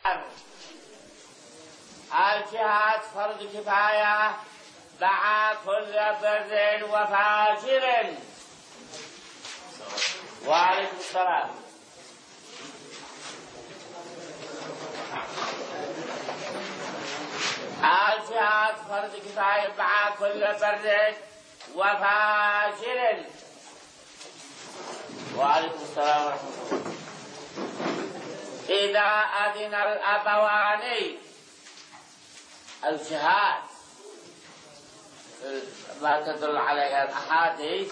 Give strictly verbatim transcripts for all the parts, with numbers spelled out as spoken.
الجهاد فرض كفاية مع كل بر وفاجر. وعليكم السلام. الجهاد فرض كفاية مع كل بر وفاجر. وعليكم السلام ورحمة الله. إذا أذن الأبوان الجهاد ما تدل عليها الأحاديث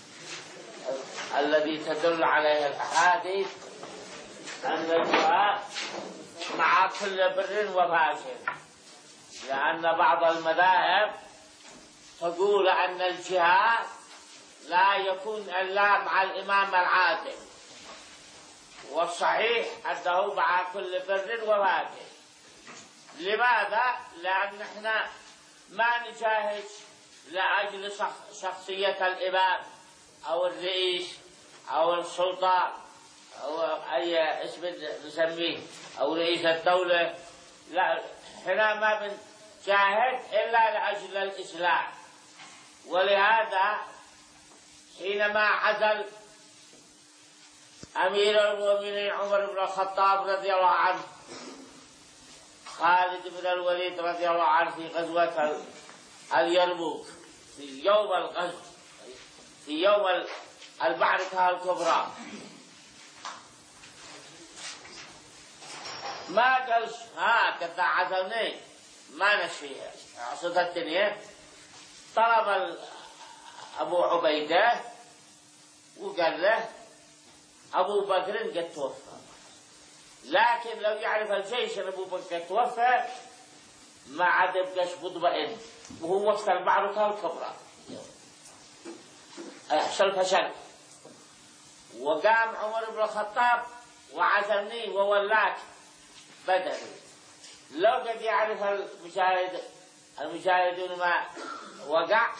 الذي تدل عليها الأحاديث أن الجهاد مع كل بر وفاجر، لأن بعض المذاهب تقول أن الجهاد لا يكون إلا مع الإمام العادل، والصحيح أنه مع كل بر وفاجر. لماذا؟ لأن احنا ما نجاهد لأجل شخصية الإمام أو الرئيس أو السلطان أو أي اسم نسميه أو رئيس الدولة، لا، احنا ما بنجاهد إلا لأجل الإسلام. ولهذا حينما عزل أمير المؤمنين عمر بن الخطاب رضي الله عنه خالد بن الوليد رضي الله عنه في غزوة اليرموك، في يوم الغزو، في يوم المعركة الكبرى، ما قالش ها كذا عزلني ما نشفيها عصد الدنيا. طلب أبو عبيدة وقال له أبو بكر قد توفى، لكن لو يعرف الجيش أن أبو بكر قد توفى ما عاد يبقاش مطمئن، وهو وقت المعركة الكبرى يحصل فشل. وقام عمر بن الخطاب وعزلني وولاك بدري. لو قد يعرف المجاهد المجاهدون ما وقع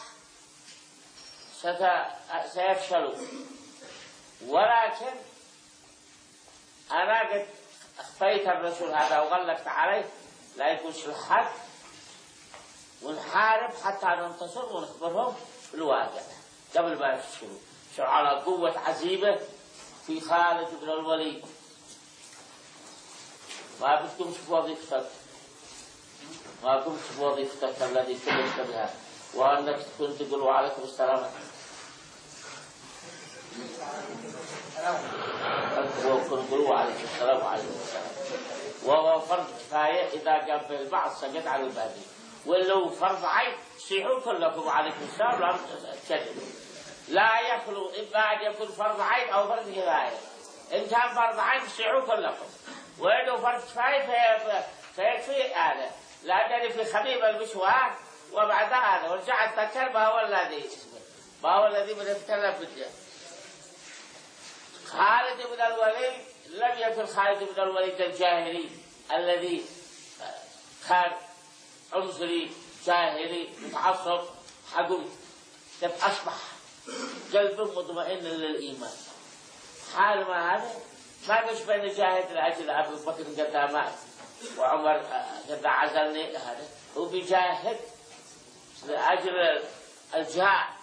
سيفشلوا، ولكن أنا قد أخفيت الرسول هذا وغلقت عليه لا يكونش الحد، ونحارب حتى ننتصر ونخبرهم بالواقع قبل ما يفشلوا. شو على قوة عزيمة في خالد بن الوليد. ما بدكم تشوفوا وظيفتك، ما بدكم تشوفوا وظيفتك الذي كلفت بها، وأنك تكون تقولوا عليكم السلام وقولوا عليكم السلام وعليكم السلام. وهو فرض كفاية إذا قام به البعض سجد على الباقي، ولو فرض عين صيحوا كلكم عليكم السلام لا تكذبوا. لا يخلو إما أن يكون فرض عين أو فرض كفاية. إن كان فرض عين صيحوا كلكم، وإنه فرض كفاية فيكفي هذا، لأنني في خبيب المشوار وبعد هذا ورجعت أتذكر ما هو الذي ما هو الذي بنتكلم في الجهة. خالد بن الوليد لم يكن خالد بن الوليد الجاهلي الذي كان عنصري جاهلي متعصب حقود، قد أصبح قلبه مطمئن للإيمان. حال ما هذا ما قش بين جاهد لأجل أبو بكر قد مات وعمر قد عزلني، هذا هو بيجاهد لأجل الجهاد.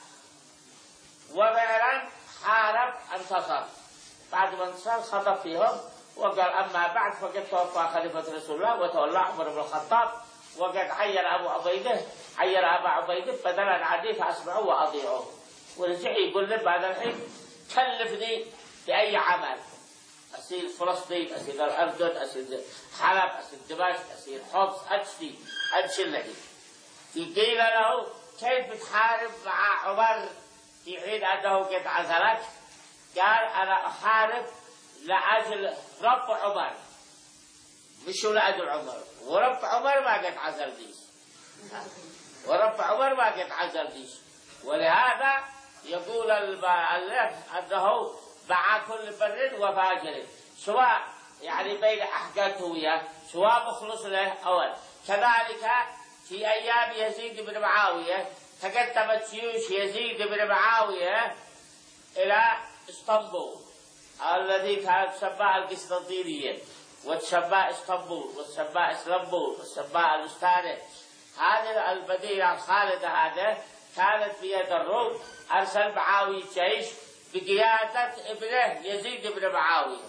وفعلا حارب انتصر، بعد ما انتصر خطب فيهم وقال أما بعد فقد توفى خليفة رسول الله وتولى عمر بن الخطاب، وقد عير أبو عبيدة عير أبا عبيدة بدلا عدي فأسمعوا وأطيعوا. ورجع يقول له بعد الحين كلفني بأي عمل، أسير فلسطين، أسير الأردن، أسير حلب، أسير دمشق، أسير حمص، أجسي أجسي. قيل له كيف تحارب مع عمر في حين أنه قد عزلك؟ قال أنا أحارب لأجل رب عمر مش لأجل عمر، ورب عمر ما قد عزلنيش، ورب عمر ما قد عزلنيش. ولهذا يقول المؤلف أنه مع كل بر وفاجر، سواء يعني بين أحقته وياه، سواء مخلص له أول. كذلك في أيام يزيد بن معاوية تقدمت جيوش يزيد بن معاوية إلى اسطنبول الذي كانت تسمى القسطنطينية، والسباء اسطنبول والسباء اسلمبول والسباء الاستانة. هذه المدينة الخالدة هذه كانت بيد الروم. أرسل معاوية جيش بقيادة ابنه يزيد بن معاوية،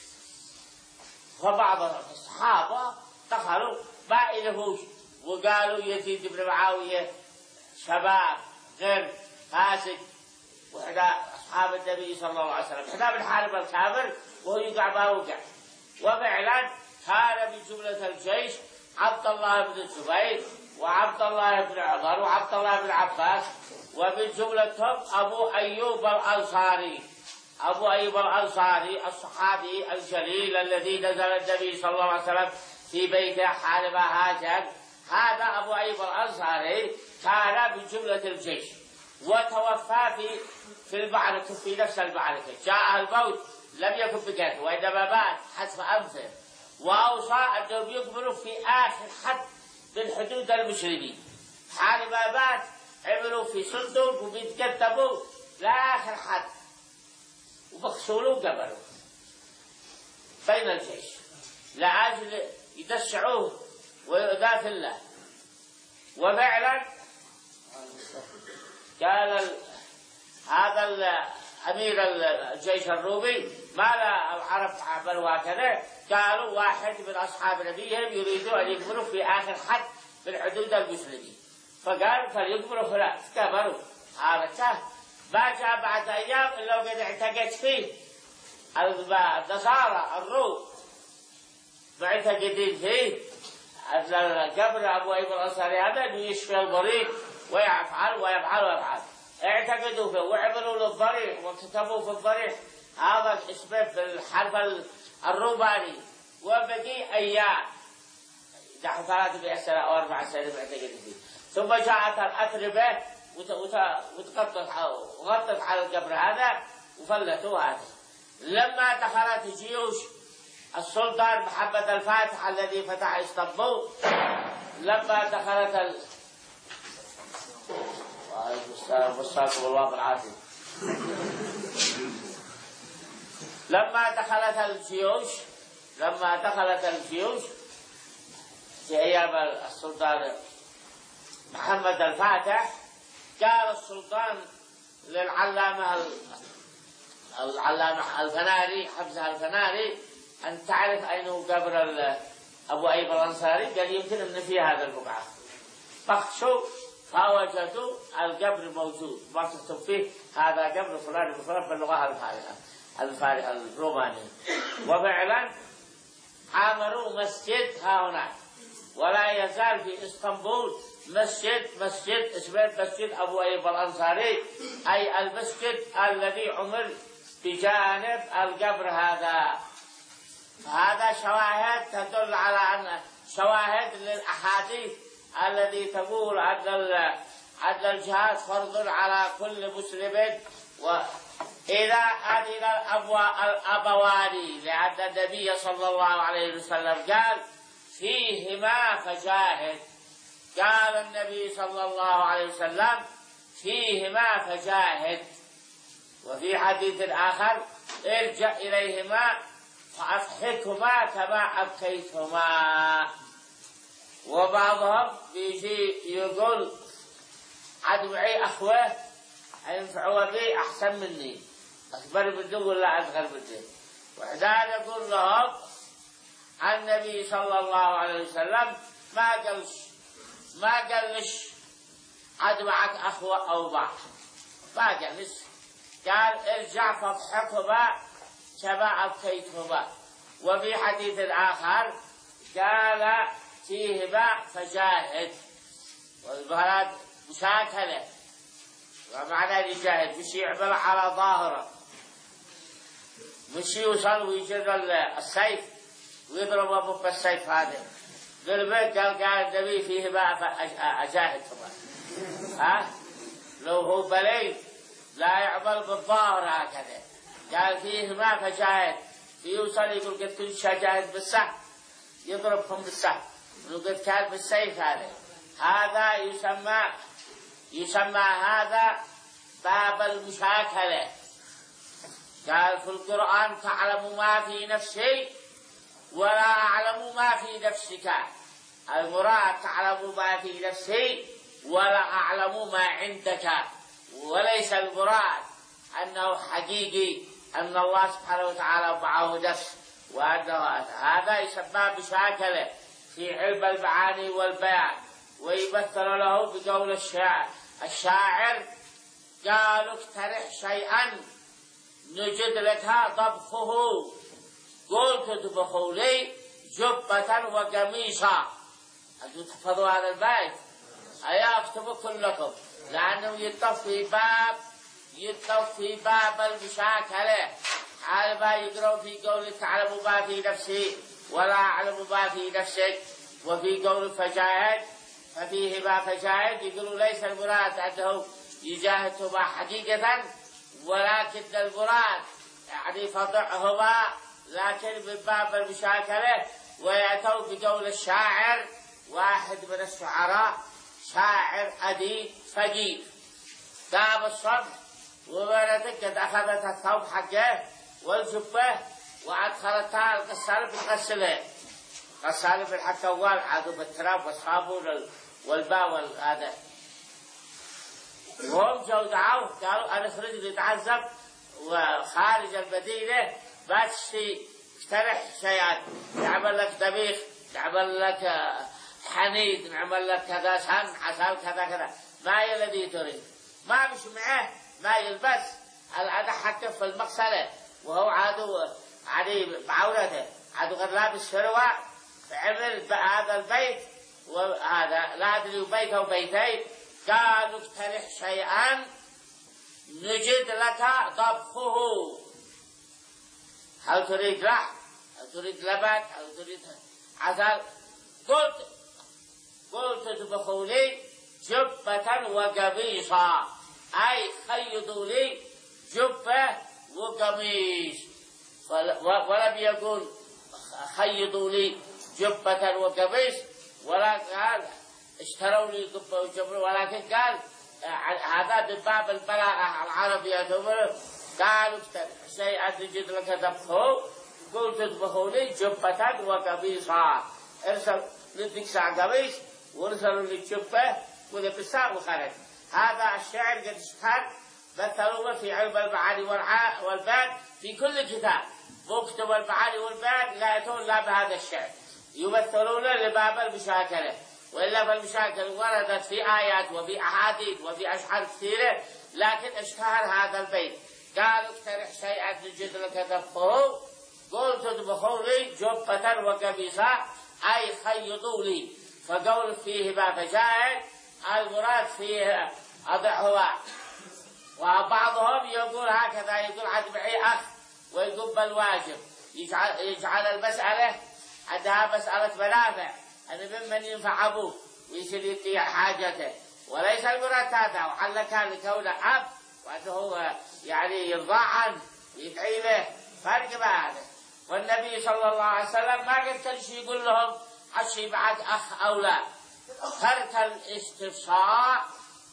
فبعض الصحابة دخلوا ما إلهوش وقالوا يزيد بن معاوية شباب غير فاسد، وإحنا أصحاب النبي صلى الله عليه وسلم إحنا بنحارب الكافر وهو يقع ما وقع. وفعلا كان من جملة الجيش عبد الله بن الزبير وعبد الله بن عمر وعبد الله بن عباس، ومن جملتهم أبو أيوب الأنصاري. أبو أيوب الأنصاري الصحابي الجليل الذي نزل النبي صلى الله عليه وسلم في بيته حال ما هاجر، هذا أبو أيوب الأنصاري كان من جملة الجيش، وتوفى في في المعركة في نفس المعركة. جاء الموت لم يكن بقتله وإنما مات حسب أنفه، وأوصى أنهم يقبلوا في آخر حد من حدود المسلمين. حال ما مات عملوا في صندوق وبيتكتبوا لآخر حد وبخسولوا وقبلوا بين الجيش لأجل يدشعوه ويؤذى في الله. وفعلا قال هذا أمير الجيش الرومي ما لا العرب عملوا هكذا، قالوا واحد من أصحاب نبيهم يريدوا أن يقبلوا في آخر حد من حدود المسلمين، فقال فليقبلوا فلا قبلوا. هذا ما جاء بعد أيام إلا وقد اعتقد فيه النصارى الروم معتقدين فيه قبر أبو أيوب الأنصاري هذا أنه يشفي الضريح ويفعل ويفعل ويفعل. اعتقدوا فيه وعملوا له الضريح وكتبوا في الضريح هذا الاسم بالحرف الروماني. وبقي أيام نحو ثلاثمائة سنة أو أربع سنين معتقدين فيه. ثم جاءت الأتربة وغطت على القبر هذا وفلتوا هذا. لما دخلت جيوش السلطان محمد الفاتح الذي فتح اسطنبول، لما دخلت ال... وصاكم الله بالعافية. لما دخلت الجيوش لما دخلت الجيوش في أيام السلطان محمد الفاتح، قال السلطان للعلامة العلامة الفناري حمزة الفناري أن تعرف أين هو قبر أبو أيوب الأنصاري؟ قال يمكن أن في هذا البقعة. بخشوا فوجدوا القبر موجود مكتوب فيه هذا قبر فلان وفلان باللغة الفارسية الرومانية. وفعلا عملوا مسجد ها هناك، ولا يزال في اسطنبول مسجد مسجد اسمه مسجد أبو أيوب الأنصاري، أي المسجد الذي عمل بجانب القبر هذا. هذا شواهد تدل على أن شواهد للأحاديث الذي تقول أن الجهاد فرض على كل مسلم، وإذا أذن الأبوان، لأن النبي صلى الله عليه وسلم قال فيهما فجاهد. قال النبي صلى الله عليه وسلم فيهما فجاهد. وفي حديث آخر ارجع إليهما فأضحكهما كما أبكيتهما. وبعضهم يجي يقول عد معي أخوة ينفعوا بي أحسن مني، أكبر مني ولا أصغر مني. وحدان يقول لهم النبي صلى الله عليه وسلم ما قالش ما قالش عد معك أخوة أو بعض، ما قالش، قال ارجع فاضحكهما كما أبكيتهما. وفي حديث آخر قال فيهما فجاهد، والبلد مشاكلة، ومعنى يجاهد مش يعمل على ظاهره، مش يوصل ويجر السيف ويضرب أبوه بالسيف. هذا قلبك قال قال النبي فيهما فأجاهد كمان. ها لو هو بليد لا يعمل بالظاهر هكذا، قال فيهما فجاهد، يوصل يقول قد كنت شجاهد بالسهم يضربهم بالسهم، وقد كان بالسيف. هذا هذا يسمى يسمى هذا باب المشاكلة. قال في القرآن تعلم ما في نفسي ولا أعلم ما في نفسك. المراد تعلم ما في نفسي ولا أعلم ما عندك، وليس المراد أنه حقيقي أن الله سبحانه وتعالى معه نفس، وأنه هذا يسمى بشاكلة في علم المعاني والبيان، ويمثل له بقول الشاعر الشاعر قالوا اقترح شيئا نجد لك طبخه، قلت اطبخوا لي جبة وقميصا. أنتم تحفظوا هذا البيت؟ أيا اكتبوا كلكم، لأنه يطف في باب يطف في باب المشاكلة، على ما يقرأ في قول تعلم ما في نفسي ولا أعلم ما في نفسك. وفي قول فجاهد ففيه ما فجاهد، يقولوا ليس المراد أنه يجاهدهما حقيقة، ولكن المراد يعني فضعهما لكن من باب المشاكلة. ويأتوا بقول الشاعر، واحد من الشعراء شاعر أديب فقيه، قام الصبح وولدك قد أخذت الثوب حقه والجبة وأدخلتها الغسالة بتغسلها، غسالة بالحكوال عادوا بالتراب والصابون والماء والهذا. وهم جو دعوه قالوا أنا خرج نتعذب وخارج المدينة، بس اقترح شيئا، نعمل لك طبيخ، نعمل لك حنيد، نعمل لك كذا سم عسل كذا كذا، ما الذي تريد؟ ما مش معه ما يلبس الأدى حتى في المغسلة، وهو عادو عادي بعورته، عادو غير لابس شروع، فعمل هذا البيت وهذا لا أدري بيت أو بيتين. قالوا اقترح شيئا نجد لك طبخه، هل تريد لحم؟ هل تريد لبن؟ هل تريد عسل؟ قلت قلت اطبخوا لي جبة وقميصا، أي خيطوا لي جبة وقميص، ولم يقول خيطوا لي جبة وقميص ولا قال اشتروا لي جبة وجبة، ولكن قال هذا من باب البلاغة العربية. قالوا اقترح شيئا نجد لك طبخه، قلت اطبخوا لي جبة وقميصا، ارسل لديك ساعة قميص وارسلوا لي جبة ولبسها وخرج. هذا الشعر قد اشتهر مثلوه في علم المعاني والبيان في كل كتاب، مكتب المعاني والبيان لا يأتون لا بهذا الشعر، يمثلون لباب المشاكلة. وإلا فالمشاكل وردت في آيات وفي أحاديث وفي أشعار كثيرة، لكن اشتهر هذا البيت. قالوا اقترح شيئا نجد لك طبخه، قلت اطبخوا لي جبة وقميصا، أي خيطوا لي. فقول فيه ما فجاهد المراد فيه أضعه. وبعضهم يقول هكذا، يقول عاد معي أخ ويقول بالواجب، يجعل, يجعل المسألة عندها مسألة منافع، أن ممن ينفع أبوه ويصير يطيع حاجته، وليس المراد هذا. وعل كان لكونه أب وأنه يعني يرضى عنه ويدعي له، فرق بهذا. والنبي صلى الله عليه وسلم ما قد كل شيء يقول لهم حشي بعد أخ أو لا. ترك الاستفسار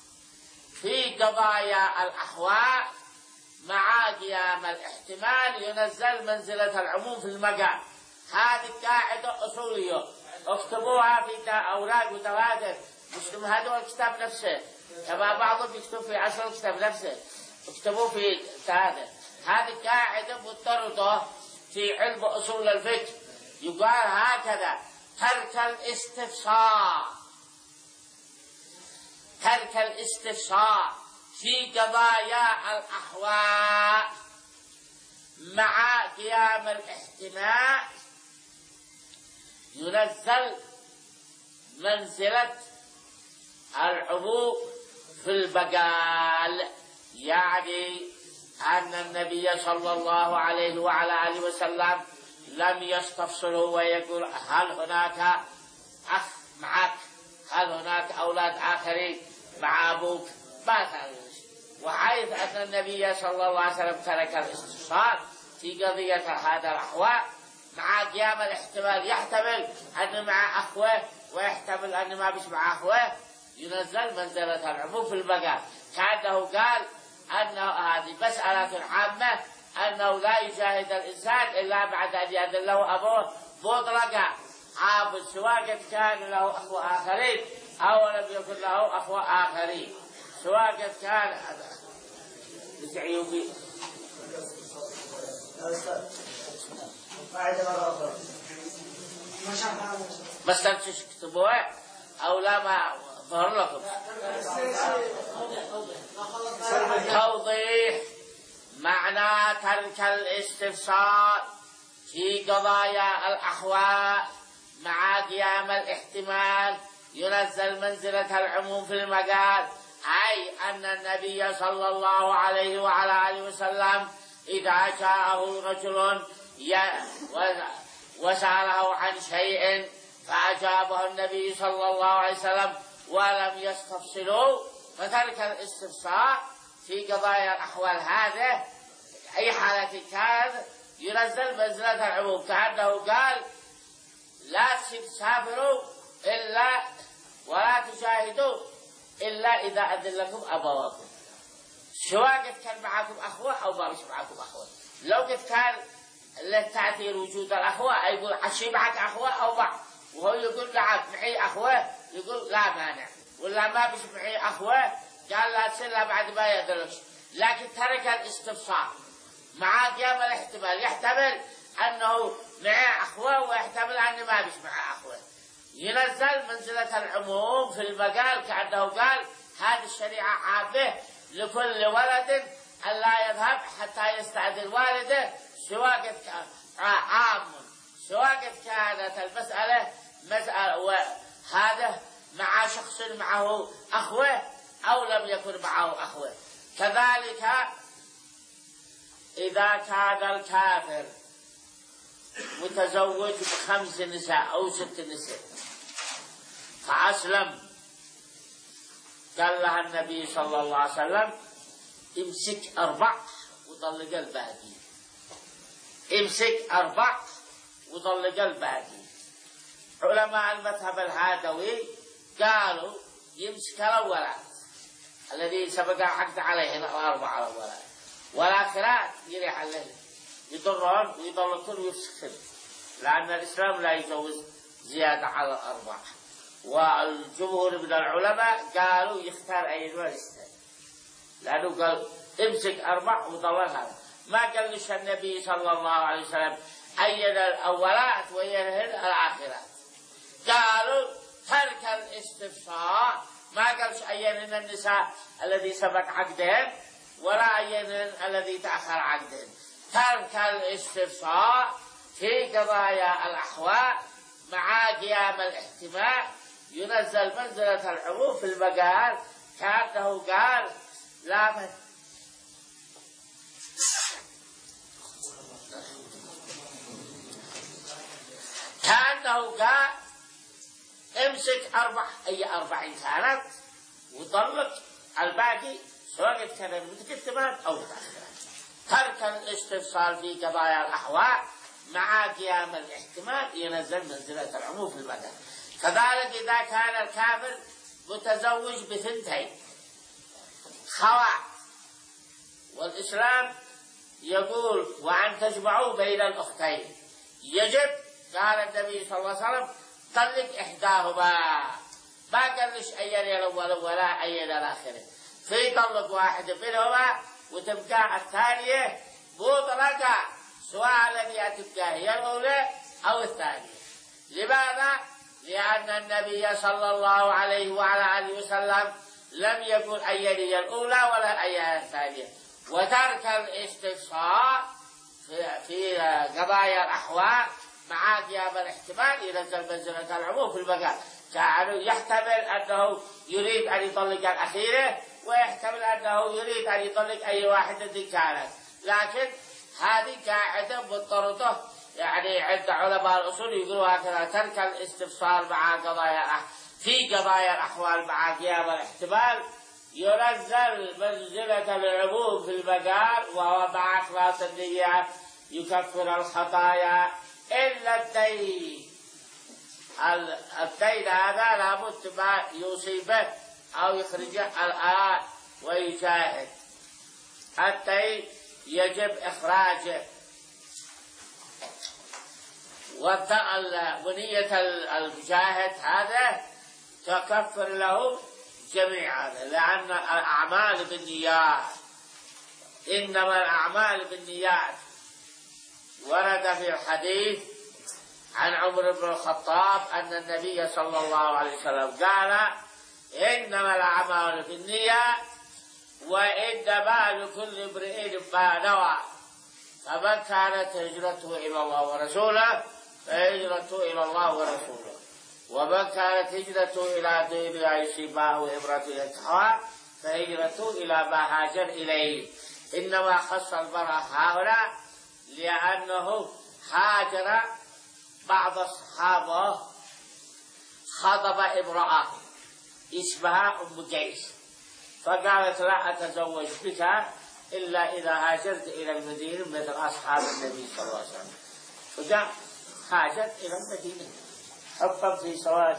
في قضايا الأحوال مع قيام الاحتمال ينزل منزلة العموم في المقام. هذه قاعدة أصولية اكتبوها في أوراق ودفاتر، مسلم هذا الكتاب نفسه، كما بعضهم يكتب في عشر الكتاب نفسه، اكتبوه في هذا. هذه قاعدة مضطردة في علم أصول الفقه، يقال هكذا: ترك الاستفسار ترك الاستفسار في قضايا الأحوال مع قيام الاحتمال ينزل منزلة العموم في البقال. يعني أن النبي صلى الله عليه وعلى آله وسلم لم يستفسره ويقول هل هناك أخ معك، هل هناك أولاد آخرين مع أبوك، ما سألوه. وحيث أن النبي صلى الله عليه وسلم ترك الاستفسار في قضية هذا الأحوال مع قيام الاحتمال، يحتمل أن مع أخوه ويحتمل أن ما بش مع أخوه، ينزل منزلة العموم في المقام. كأنه قال أن هذه مسألة عامة، أنه لا يجاهد الإنسان إلا بعد أن يأذن له أبوه مطلقة عابد سواء كان له أخوة آخرين أو لم يكن له أخوة آخرين، سواء كان بتعيوبي ما استنتش كتبوها أو لا ما ظهر لكم توضيح معنى ترك الاستفسار في قضايا الأحوال مع قيام الاحتمال ينزل منزلة العموم في المقال، أي أن النبي صلى الله عليه وعلى آله وسلم إذا جاءه رجل وسأله عن شيء فأجابه النبي صلى الله عليه وسلم ولم يستفصلوا، فترك الاستفسار في قضايا الأحوال هذا أي حالة كان ينزل منزلة العموم، كأنه قال لا تسافروا إلا ولا تجاهدوا إلا إذا أذن لكم أبواكم، سواء كان معكم أخوة أو ما مش معكم أخوة. لو قد كان للتأثير وجود الأخوة يقول عشي معك أخوة أو بعض، وهو يقول نعم معي أخوة يقول لا مانع، ولا ما بش معي أخوة قال لا تسلها بعد ما يدرش. لكن ترك الاستفسار مع قيام الاحتمال، يحتمل أنه معه أخوة ويحتمل أنه ما بش معه أخوة، ينزل منزلة العموم في المقال، كأنه قال هذه الشريعة عامة لكل ولد أن لا يذهب حتى يستأذن والده، سواء كان عام سواء كانت المسألة مسألة وهذا مع شخص معه أخوة أو لم يكن معه أخوة. كذلك إذا كان الكافر متزوج بخمس نساء أو ست نساء فأسلم، قال لها النبي صلى الله عليه وسلم امسك أربع وطلق الباقي، امسك أربع وطلق الباقي. علماء المذهب الهادوي قالوا يمسك الأولاد الذي سبق عقد عليهن الأربع الأولاد، والآخرات يريح عليهن يضرهن ويطلقن ويفسخن، لأن الإسلام لا يجوز زيادة على الأربع. والجمهور من العلماء قالوا يختار أي نوع يستاهل، لأنه قال امسك أربع وطلقها، ما قال لش النبي صلى الله عليه وسلم أين الأولات وينهن الآخرات. قالوا ترك الاستفسار، ما قالش أينهن النساء الذي سبق عقدهن ولا أينهن الذي تأخر عقدهن. ترك الاستفسار في قضايا الأحوال مع قيام الاحتمال ينزل منزلة العموم في المقال، كأنه قال لا من كأنه قال امسك أربع أي أربع كانت وطلق الباقي سواء كان متكتمات أو متأخرات. ترك الاستفسار في قضايا الأحوال مع قيام الاحتمال ينزل منزلة العموم في المقال. كذلك إذا كان الكافر متزوج بثنتين خوات، والإسلام يقول وأن تجمعوا بين الأختين، يجب قال النبي صلى الله عليه وسلم طلق إحداهما، ما قال لش أين الأول ولا أين الآخر، في طلق واحد منهما وتبقى الثانية مطلقة، سواء التي تبقى هي الأولى أو الثانية. لماذا؟ لأن النبي صلى الله عليه وعلى آله وسلم لم يقل أيني الأولى ولا أيني الثانية. وترك الاستفسار في قضايا الأحوال مع قيام الاحتمال ينزل منزلة العموم في المقال، كأنه يحتمل أنه يريد أن يطلق الأخيرة ويحتمل أنه يريد أن يطلق أي واحدة كانت. لكن هذه قاعدة مضطردة، يعني عند علماء الأصول يقولوا هكذا: ترك الاستفسار مع قضايا في قضايا الأحوال مع قيام الاحتمال ينزل منزلة العموم في المقال، وهو مع إخلاص النية يكفر الخطايا إلا الدين. الدين هذا لابد ما يصيبه أو يخرجه الآن ويجاهد. الدين يجب إخراجه. ونية المجاهد هذا تكفر له جميع هذا، لأن الأعمال بالنيات، إنما الأعمال بالنيات. ورد في الحديث عن عمر بن الخطاب أن النبي صلى الله عليه وسلم قال: إنما الأعمال بالنيات وإنما لكل امرئ ما نوى، فمن كانت هجرته إلى الله ورسوله فهجرته إلى الله ورسوله، ومن كانت هجرته إلى دنيا يصيبها وامرأة ينكحها فهجرته إلى ما هاجر إليه. إنما خص المرأة هؤلاء لأنه هاجر بعض الصحابة خطب امرأة اسمها أم قيس، فقالت: لا أتزوج بك إلا إذا هاجرت إلى المدينة مثل أصحاب النبي صلى الله عليه وسلم. فجاء هاجر إلى المدينة حبا في سواج.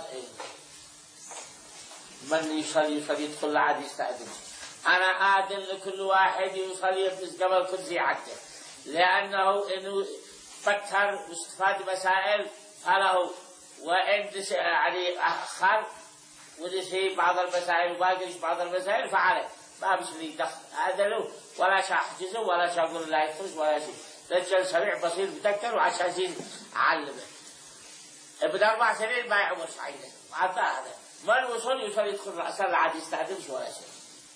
من يصلي يصلي يدخل عاد يستأذن. أنا آذن لكل واحد يصلي يفلس قبل كرسي عده، لأنه إنه فكر واستفاد مسائل فله، وإن يعني أخر ونسي بعض المسائل وباقي بعض المسائل فعله، ما بيصير يدخل هذا له ولا شيء أحجزه ولا شيء أقول لا يخرج ولا شيء. رجل سريع بصير بتذكر وعشان أعلمه. ابن أربع سنين ما يعمر عينه وعطى هذا ما الوصول يصير يدخل العسل عاد يستخدمش ولا شيء.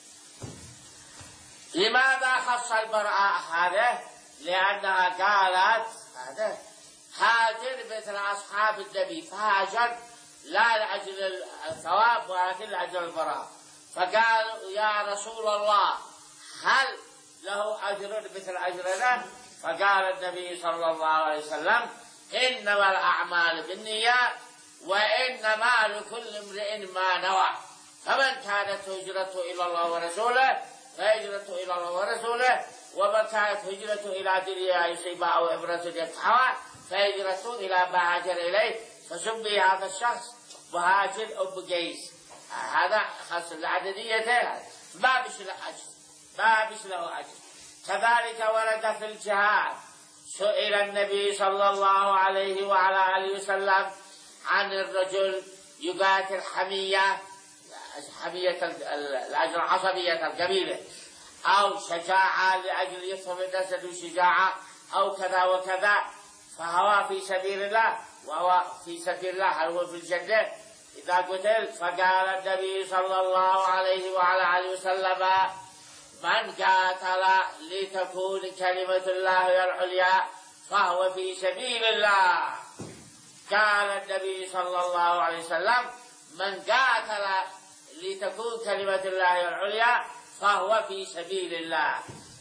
لماذا خص المرأة هذا؟ لأنها قالت هذا هاجر مثل أصحاب النبي، فهاجر لا لأجل الثواب ولكن لأجل البراءة. فقالوا: يا رسول الله هل له أجر مثل أجرنا؟ فقال النبي صلى الله عليه وسلم: إنما الأعمال بالنيات وإنما لكل امرئ ما نوى، فمن كانت هجرته إلى الله ورسوله فهجرته إلى الله ورسوله، ومن كانت هجرته إلى دنيا يصيبها أو امرأة ينكحها فهجرته إلى ما هاجر إليه. فسمي هذا الشخص مهاجر أم قيس. هذا خاص العددية، ما بش له أجر، ما بش له أجر. كذلك ورد في الجهاد سئل النبي صلى الله عليه وعلى آله وسلم عن الرجل يقاتل حمية حمية الأجر عصبية القبيلة، أو شجاعة لأجل يفهم الناس شجاعة أو كذا وكذا، فهو في سبيل الله وهو في سبيل الله هل هو في الجنة إذا قتل؟ فقال النبي صلى الله عليه وعلى آله وسلم: من قاتل لتكون كلمة الله هي العليا فهو في سبيل الله. قال النبي صلى الله عليه وسلم: من قاتل لتكون كلمة الله هي العليا فهو في سبيل الله.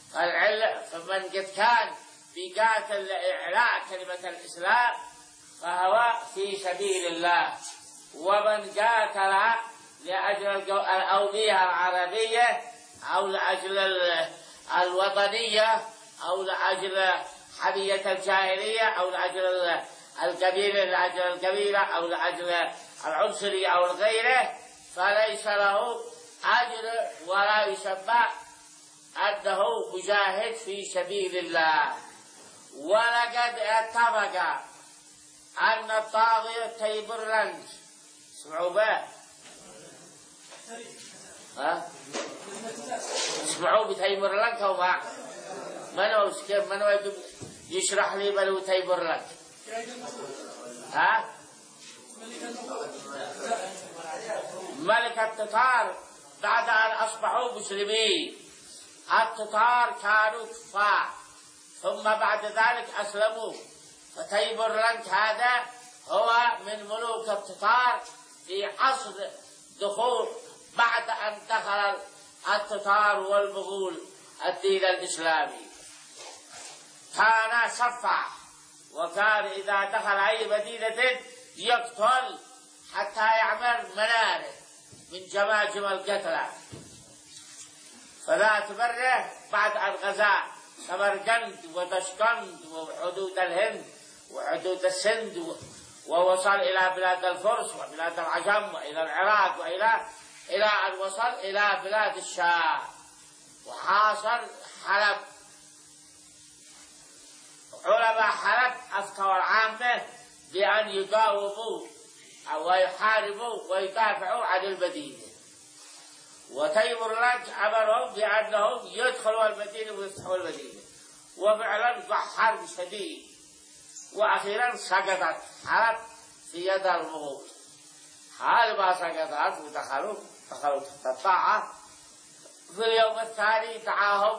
فمن قد كان بقاتل لإعلاء كلمة الإسلام فهو في سبيل الله، ومن قاتل لأجل الأولية العربية أو لأجل الوطنية أو لأجل حمية الجاهلية أو لأجل القبيلة لأجل القبيلة أو لأجل العنصرية أو غيره فليس له أجر ولا يسمى أنه مجاهد في سبيل الله. ولقد اتفق أن الطاغية تيمرلنج اسمعوا به ها اسمعوا بتيمرلنج أو ما منو كيف منو يشرح لي منو تيمرلنج ها ملك التتار بعد أن أصبحوا مسلمين. التتار كانوا كفار ثم بعد ذلك أسلموا، فتيمرلنج هذا هو من ملوك التتار في عصر دخول بعد أن دخل التتار والمغول الدين الإسلامي. كان سفاح، وكان إذا دخل أي مدينة يقتل حتى يعمل مناره من جماجم القتلى. فذات مرة بعد أن غزا سمرقند ودشقند وحدود الهند وحدود السند ووصل إلى بلاد الفرس وبلاد العجم وإلى العراق وإلى إلى أن وصل إلى بلاد الشام وحاصر حلب. علماء حلب أفتوا العامة بأن يقاوموا ويحاربوا ويدافعوا عن المدينة. وتيمرلنك أمرهم بأنهم يدخلوا المدينة ويفتحوا المدينة، وفعلا ضع حرب شديد، وأخيرا سقطت حرب في يد المغول. حال ما سقطت ودخلوا دخلوا تحت الطاعة. في اليوم الثاني دعاهم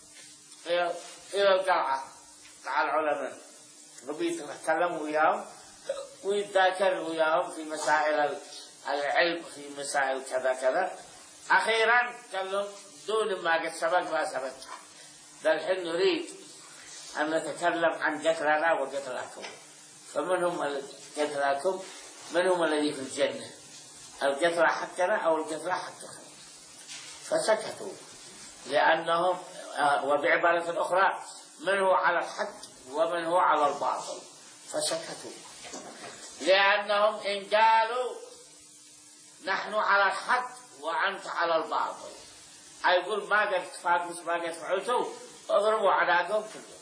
إلى القلعة مع العلماء، وبيت نتكلم وياهم ويتذاكر وياهم في مسائل العلم، في مسائل كذا كذا. أخيرا قال لهم دون ما قد سبق ما سبق، الحين نريد أن نتكلم عن قتلنا وقتلكم، فمن هم قتلكم؟ من هم الذي في الجنة؟ القتلى حقنا أو القتلى حقكم؟ فسكتوا، لأنهم وبعبارة أخرى من هو على الحق ومن هو على الباطل، فسكتوا، لأنهم إن قالوا نحن على الحق وأنت على الباطل، يقول ما قد تفاقس ما قد فعلتوا اضربوا أعناقهم كلهم.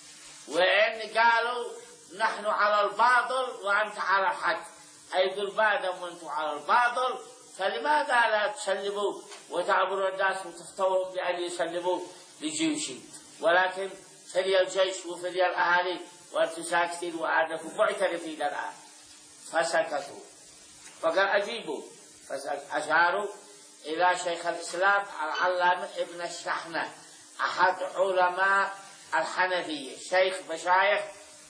وإن قالوا نحن على الباطل وأنت على الحق، يقول ما دام أنتم على الباطل فلماذا لا تسلموا وتعبروا الناس وتفتوهم بأن يسلموا لجيوشهم، ولكن فري الجيش وفري الأهالي وأنتم ساكتين وأنكم معترفين الآن. فسكتوا، فقال أجيبوا، فأشاروا إلى شيخ الإسلام العلامة ابن الشحنة أحد علماء الحنفية، شيخ مشايخ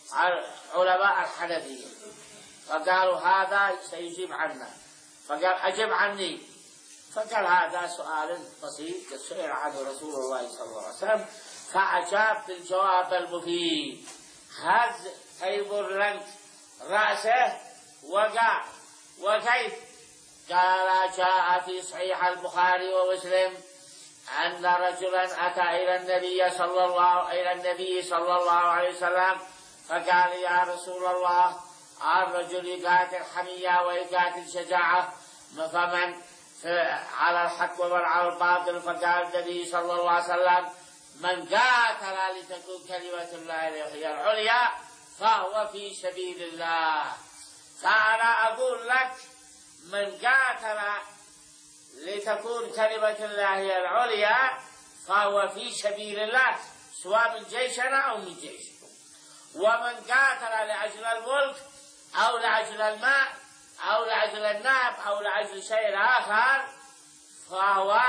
علماء الحنفية، فقالوا هذا سيجيب عنا. فقال أجب عني. فقال هذا سؤال بسيط سئل عنه رسول الله صلى الله عليه وسلم فأجاب بالجواب المفيد. هز تيمرلنك رأسه وقع. وكيف؟ قال جاء في صحيح البخاري ومسلم أن رجلا أتى إلى النبي صلى الله إلى النبي صلى الله عليه وسلم فقال يا رسول الله الرجل يقاتل حمية ويقاتل شجاعة، فمن على الحق ومن على الباطل؟ فقال النبي صلى الله عليه وسلم من قاتل لتكون كلمة الله هي العليا فهو في سبيل الله. فأنا أقول لك من قاتل لتكون كلمة الله هي العليا فهو في سبيل الله، سواء من جيشنا أو من جيشكم. ومن قاتل لأجل الملك أو لأجل الماء أو لأجل الناب أو لأجل شيء آخر فهو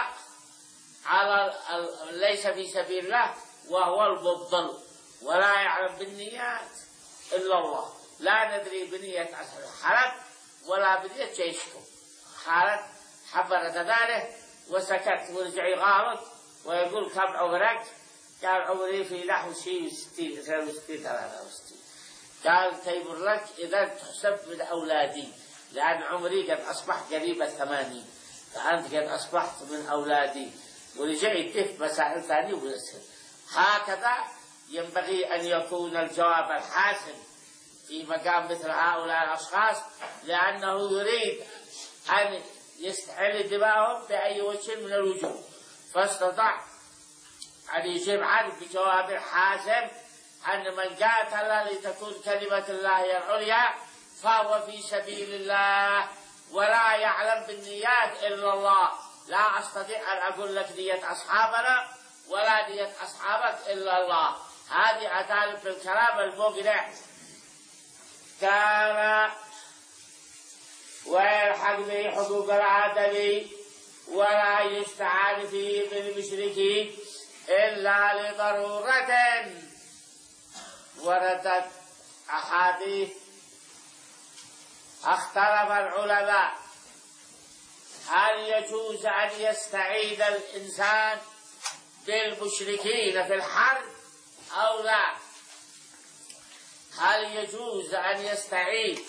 على ليس في سبيل الله وهو المبطل، ولا يعلم بالنيات إلا الله. لا ندري بنية أهل الحرب ولا بنية جيشكم. خالد حبر ذلك وسكت ورجع يغالط ويقول كم عمرك؟ قال عمري في نحو شيء وستين اثنين وستين ثلاثة وستين. قال تيمرلنك إذا تحسب من أولادي، لأن عمري قد أصبح قريب الثمانين، فأنت قد أصبحت من أولادي. ورجع يدف مسائل ثانية ويسهل. هكذا ينبغي أن يكون الجواب الحاسم في مقام مثل هؤلاء الأشخاص، لأنه يريد أن يستحل دماءهم بأي وجه من الوجوه، فاستطاع أن يجيب عنه بجواب حاسم أن من قاتل لتكون كلمة الله العليا فهو في سبيل الله ولا يعلم بالنيات إلا الله. لا أستطيع أن أقول لك نية أصحابنا ولا نية أصحابك إلا الله. هذه أتالف الكلام المقنع. كان ويلحق به حقوق العدل ولا يستعان فيه بالمشركين إلا لضرورة. وردت أحاديث اختلف العلماء هل يجوز أن يستعيد الإنسان بالمشركين في الحرب أو لا؟ هل يجوز أن يستعيد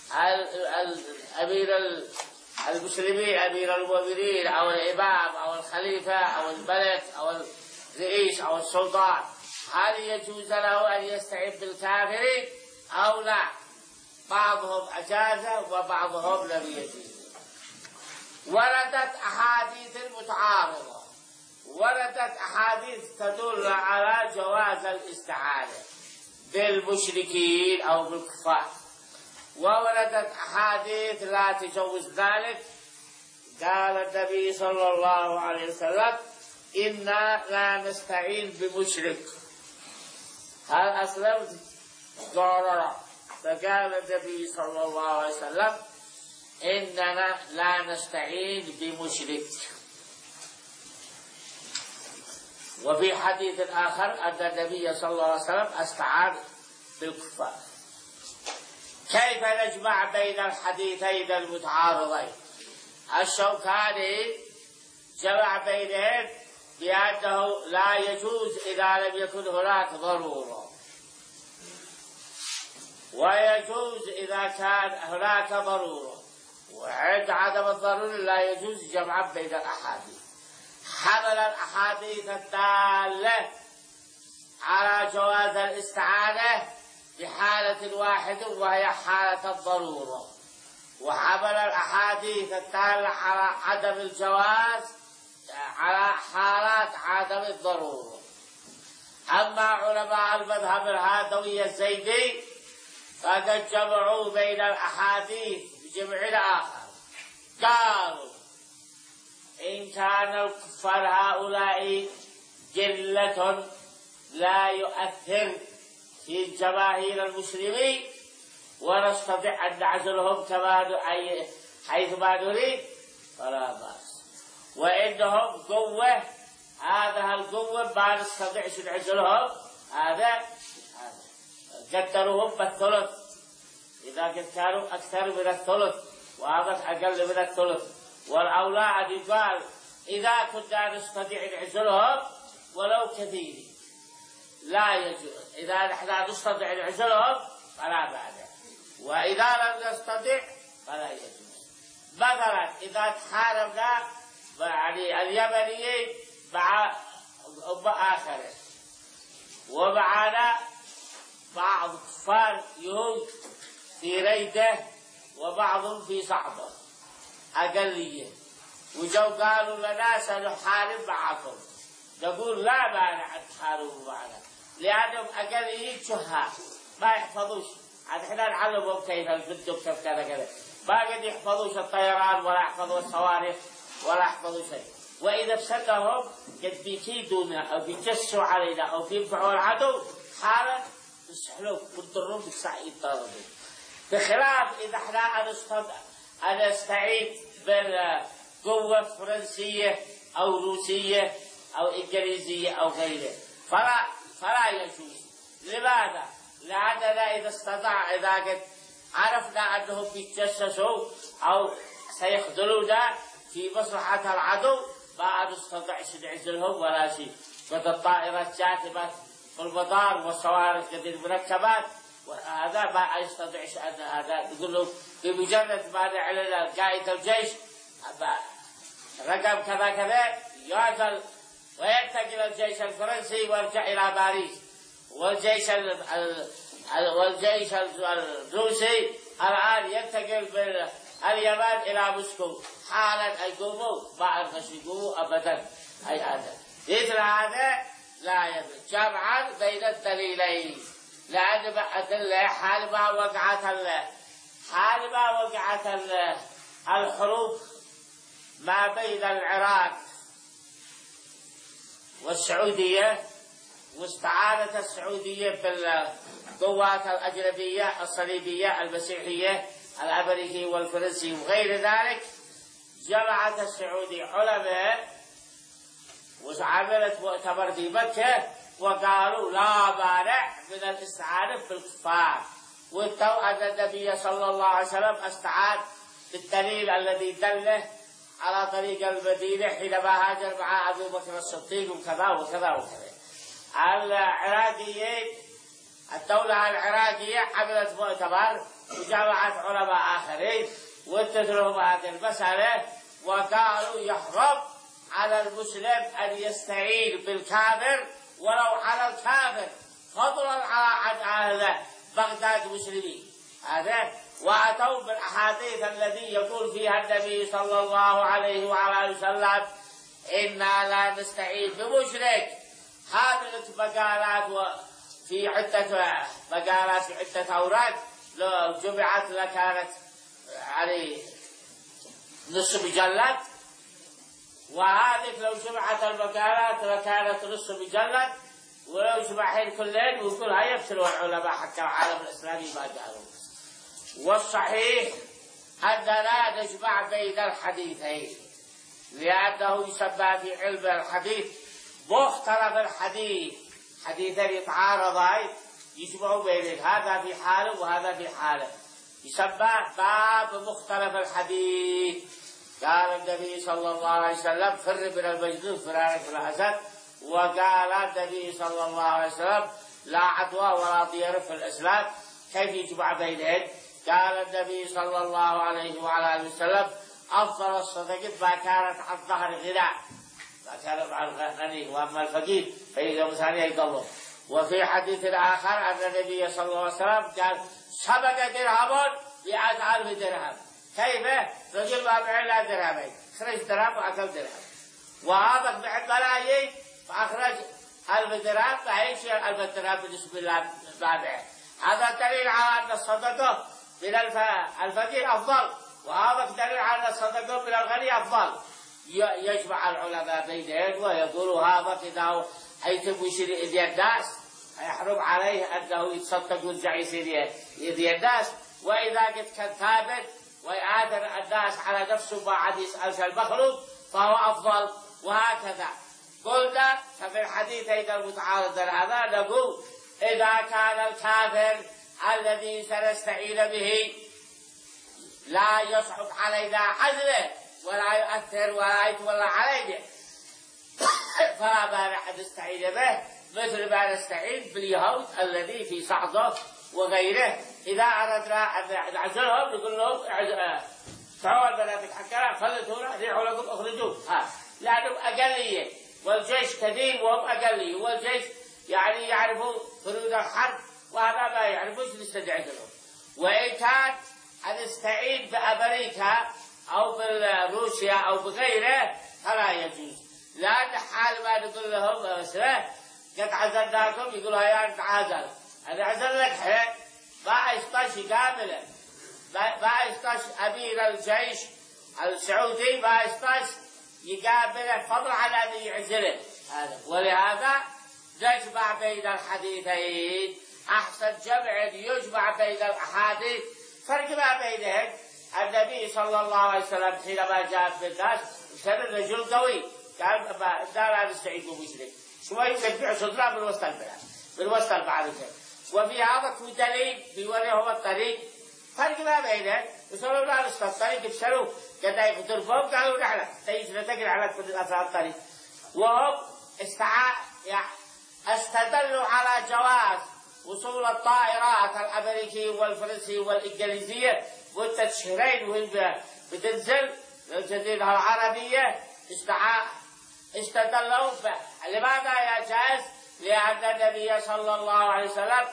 أمير المسلمين أمير المؤمنين أو الإمام أو الخليفة أو الملك أو الرئيس أو السلطان، هل يجوز له أن يستعيد بالكافرين أو لا؟ بعضهم أجازه وبعضهم لم يجوز. وردت أحاديث متعارضة، وردت أحاديث تدل على جواز الاستعانة بالمشركين أو بالكفار، ووردت أحاديث لا تجوز ذلك. قال النبي صلى الله عليه وسلم: إنا لا نستعين بمشرك. هل أسلمت؟ ضرر. فقال النبي صلى الله عليه وسلم: إننا لا نستعين بمشرك. وفي حديث آخر أن النبي صلى الله عليه وسلم استعان بالكفار. كيف نجمع بين الحديثين المتعارضين؟ الشوكاني جمع بينهم بأنه لا يجوز إذا لم يكن هناك ضرورة، ويجوز إذا كان هناك ضرورة، وعند عدم الضرورة لا يجوز جمع بين الأحاديث. حمل الأحاديث الدالة على جواز الاستعانة بحالة واحدة وهي حالة الضرورة، وحمل الأحاديث الدالة على عدم الجواز على حالات عدم الضرورة. أما علماء المذهب الهادوي الزيدي فقد جمعوا بين الأحاديث بجمع آخر. قالوا: إن كان الكفار هؤلاء جلة لا يؤثر في جماهير المسلمين ونستطيع أن نعزلهم كما حيث ما نريد فلا بأس، وإنهم قوة، هذا القوة ما نستطيع نعزلهم، هذا قدروهم بالثلث إذا كانوا أكثر من الثلث وهذا أقل من الثلث. والأولاد يقال إذا كنا نستطيع نعزلهم ولو كثير لا يجوز، إذا نحن نستطيع نعزلهم فلا بأس، وإذا لم نستطيع فلا يجوز. مثلا إذا تحاربنا يعني اليمنيين مع أمة آخرة ومعنا بعض كفار يهود في ريده وبعضهم في صعبه أقلية، وجو قالوا لنا سنحارب معكم، نقول لا مانع أن تحاربوا معنا لأنهم أقليين شهاء ما يحفظوش. عاد احنا نعلمهم كيف الفدق كيف كذا كذا، ما قد يحفظوش الطيران ولا يحفظوا الصواريخ ولا يحفظوا شيء. وإذا بسدهم قد بيكيدونا أو بيجسوا علينا أو بينفعوا العدو حالا يسحلوك وتضرون بالسعي الضربي. بخلاف إذا احنا أنا استعيد بالقوة فرنسية أو روسية أو إنجليزية أو غيره فلا فلا يجوز. لماذا؟ لأننا إذا استطاع إذا قد عرفنا أنهم بيتجسسوا أو سيخذلونا في مصلحة العدو ما نستطيع نعزلهم ولا شيء. قد الطائرات جاثمة في المطار والصواريخ قد المركبات، وهذا ما يستطيع أن هذا يقول له بمجرد ما نعلن قائد الجيش رقم كذا كذا يعزل وينتقل الجيش الفرنسي ويرجع إلى باريس، والجيش والجيش الروسي الآن ينتقل من اليمن إلى موسكو حالا. يقوموا ما أرخص يقوموا أبدا. أي هذا مثل هذا لا يجوز جمعا بين الدليلين، لأن الأدلة حال ما وقعت حال ما وقعت الحروب ما بين العراق والسعودية، واستعانت السعودية بالقوات الأجنبية الصليبية المسيحية الأمريكي والفرنسي وغير ذلك. جمعت السعودية علماء وعملت مؤتمر في مكة وقالوا لا مانع من الاستعانة بالكفار، واتوا أن النبي صلى الله عليه وسلم استعان بالدليل الذي دله على طريق المدينة حينما هاجر مع أبي بكر الصديق وكذا وكذا وكذا. العراقيين الدولة العراقية عملت مؤتمر وجمعت علماء آخرين وادت لهم هذه المسألة وقالوا يحرم على المسلم أن يستعين بالكافر ولو على الكافر فضلا على أهل بغداد مسلمين. هذا وأتوا بالأحاديث الذي يقول فيها النبي صلى الله عليه وعلى وسلم إنا لا نستعين بمشرك. هذه مقالات في عدة مقالات في عدة أوراق لو جمعت لكانت يعني نصف مجلد، وهذه لو جمعت المقالات لكانت نصف مجلد، ولو جمعين كلين ويقول هاي يفسروا العلماء حتى العالم الإسلامي ما قالوا. والصحيح أننا نجمع بين الحديثين، لأنه يسمى في علم الحديث مختلف الحديث، حديثين يتعارضان يجمعوا بين هذا في حاله وهذا في حاله، يسمى باب مختلف الحديث. قال النبي صلى الله عليه وسلم فر من المجنون فرارك الأسد، وقال النبي صلى الله عليه وسلم لا عدوى ولا ضير في الإسلام. كيف يجمع بينهن؟ قال النبي صلى الله عليه وعلى آله وسلم أفضل الصدقة ما كانت عن ظهر غنى، ما كانت عن غني، وأما الفقير فإذا ثانية يضله. وفي حديث آخر أن النبي صلى الله عليه وسلم قال سبق درهم مئة ألف درهم. كيف؟ رجل ما باع إلا درهمين، خرج درهم وأكل درهم، وهذا بعد ملايين فأخرج ألف درهم فعيش ألف درهم بالنسبة للبائع. هذا دليل على أن الصدقة من الفقير أفضل، وهذا دليل على أن الصدقة من الغني أفضل. يجمع العلماء بينهم ويقولوا هذا إذا حيث يشير إيدي الناس يحرم عليه أنه يتصدق ويرجع يصير إيدي الناس، وإذا قد كان ثابت ويعادر الناس على نفسه بعد يسأل المخلوق فهو أفضل. وهكذا قلنا ففي الحديث أيضا المتعارض هذا نقول إذا كان الكافر الذي سنستعين به لا يصعب علينا عدله ولا يؤثر ولا يتولى علينا فلا مانع أن نستعين به، مثل ما نستعين باليهود الذي في صعده وغيره. إذا أردنا أن نعزلهم نقول لهم تعالوا بناتك حكرا خلتونا ريحوا لكم اخرجوا، لأنهم أقلية والجيش كثير وهم أقلية، والجيش يعني يعرفوا حدود الحرب وهذا ما يعرفوش نستدعي لهم. وإن كان نستعين بأمريكا أو بروسيا أو بغيره فلا يجوز، لأن حال ما نقول لهم مثلا قد عزلناكم يقولوا يا نتعازل، أنا عزل لك حين ما يشطش كاملا، ما يشطش أمير الجيش السعودي ما يشطش يقابله فضل على أن يعزله هذا. ولهذا نجمع بين الحديثين، أحسن جمع يجمع بين الأحاديث. فرق ما بينهم النبي صلى الله عليه وسلم حينما جاء بالناس كان الرجل قوي، قال لا نستعين بمشرك شوي يتبع صدره من وسط البلاد من وسط المعركة. وفي هذا في دليل بيوريهم الطريق. فرق ما بينهم يقولوا لا نستطيع الطريق يفسروا قد يقدرهم قالوا نحن تيجي نتقل على كل الأفراد الطريق. وهم استعاء يعني استدلوا على جواز وصول الطائرات الأمريكية والفرنسية والإنجليزية والتشهيرين وهي بتنزل الجزيرة العربية استعاء استدلوا به. لماذا يا جائز؟ لأن النبي صلى الله عليه وسلم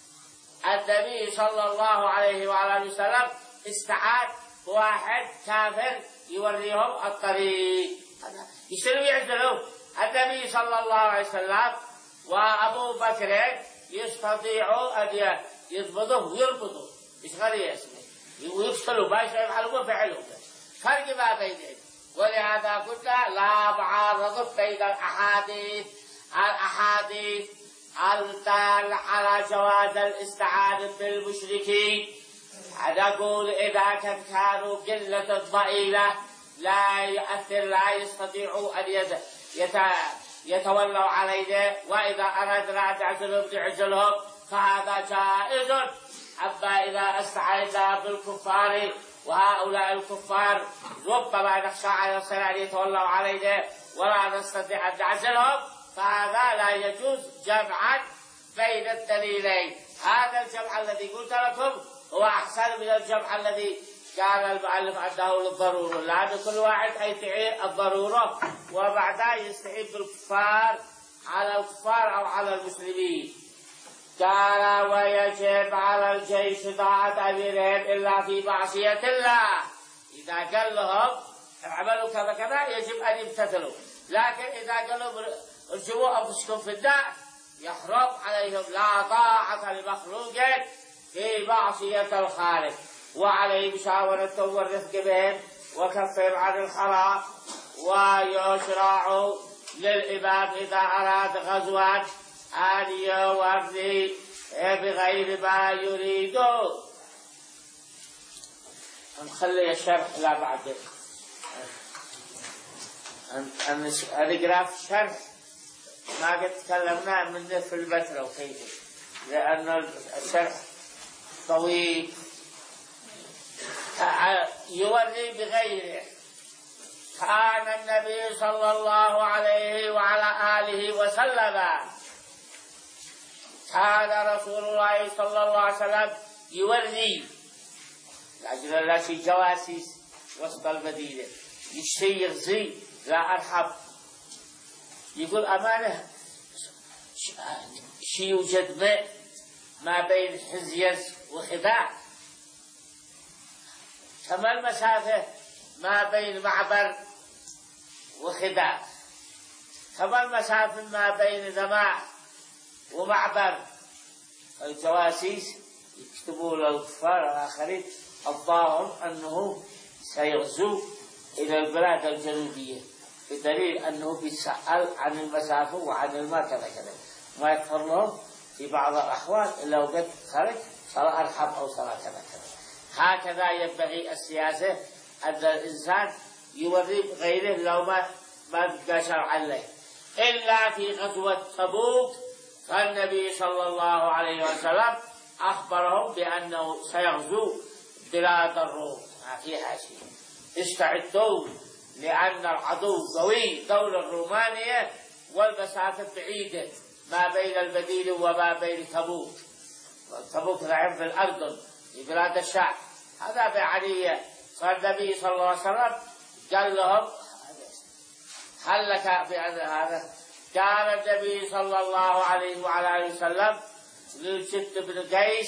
النبي صلى الله عليه وعلى وسلم استعاد واحد كافر يوريهم الطريق يصيروا يعزلوا. النبي صلى الله عليه وسلم وأبو بكر يستطيعوا أن يضبطوه ويربطوه إيش غير اسمه ويفصلوا باش يفعلوا فعلوا. فرق ما بينهم. ولهذا قلنا لا معارضة بين الأحاديث الأحاديث الدالة على جواز الاستعانة بالمشركين. نقول إذا كانوا قلة ضئيلة لا يؤثر لا يستطيعوا أن يتولوا علينا، وإذا أردنا أن نعزلهم نعزلهم فهذا جائز. أما إذا استعنا بالكفار وهؤلاء الكفار ربما نخشى على أن يتولوا علينا ولا نستطيع أن نعزلهم فهذا لا يجوز جمعا بين الدليلين. هذا الجمع الذي قلت لكم هو أحسن من الجمع الذي قال المؤلف أنه للضرورة، لأن كل واحد يدعي الضرورة وبعدها يستعين بالكفار على الكفار أو على المسلمين. قال ويجب على الجيش طاعة أميرهم إلا في معصية الله. إذا قال لهم اعملوا كذا كذا يجب أن يمتثلوا، لكن إذا قالوا ارجعوا أنفسكم في النار يحرم عليهم لا طاعة لمخلوق في معصية الخالق، وعليه مشاورته والرفق بهم وكفهم عن الحرام. ويشرع للإمام إذا أراد غزوا أن يوري بغير ما يريد. نخلي الشرح لا بعد نقرأ في الشرح ما قد تكلمنا منه في البترة وكيف، لأن الشرح طويل. يوري بغيره. كان النبي صلى الله عليه وعلى آله وسلم كان رسول الله صلى الله عليه وسلم يوري لأجل لا شي جواسيس وسط المدينة يشتي يغزي لا أرحب، يقول أمانة شي يوجد ما بين حزيز وخداع، كما المسافة ما بين معبر وخداع، كما المسافة ما بين ذماء ومعبر. الجواسيس يكتبوا للكفار الآخرين الظاهر أنه سيغزو إلى البلاد الجنوبية، بدليل أنه بيسأل عن المسافة وعن الماء كذا كذا، ما يكفر لهم في بعض الأحوال إلا وقد خرج صلاة أرحب أو صلاة كذا كذا. هكذا ينبغي السياسة أن الإنسان يوري غيره لو ما ما بقى شرعا له. إلا في غزوة تبوك فالنبي صلى الله عليه وسلم أخبرهم بأنه سيغزو بلاد الروم، ما فيها شيء، استعدوا لأن العدو قوي، دولة الرومانية والمسافة بعيدة ما بين المدينة وما بين تبوك. تبوك نعم في الأردن في بلاد الشام، هذا بعلية. فالنبي صلى الله عليه وسلم قال لهم هل لك بأن هذا؟ قال النبي صلى الله عليه وعلى آله وسلم للجد بن قيس،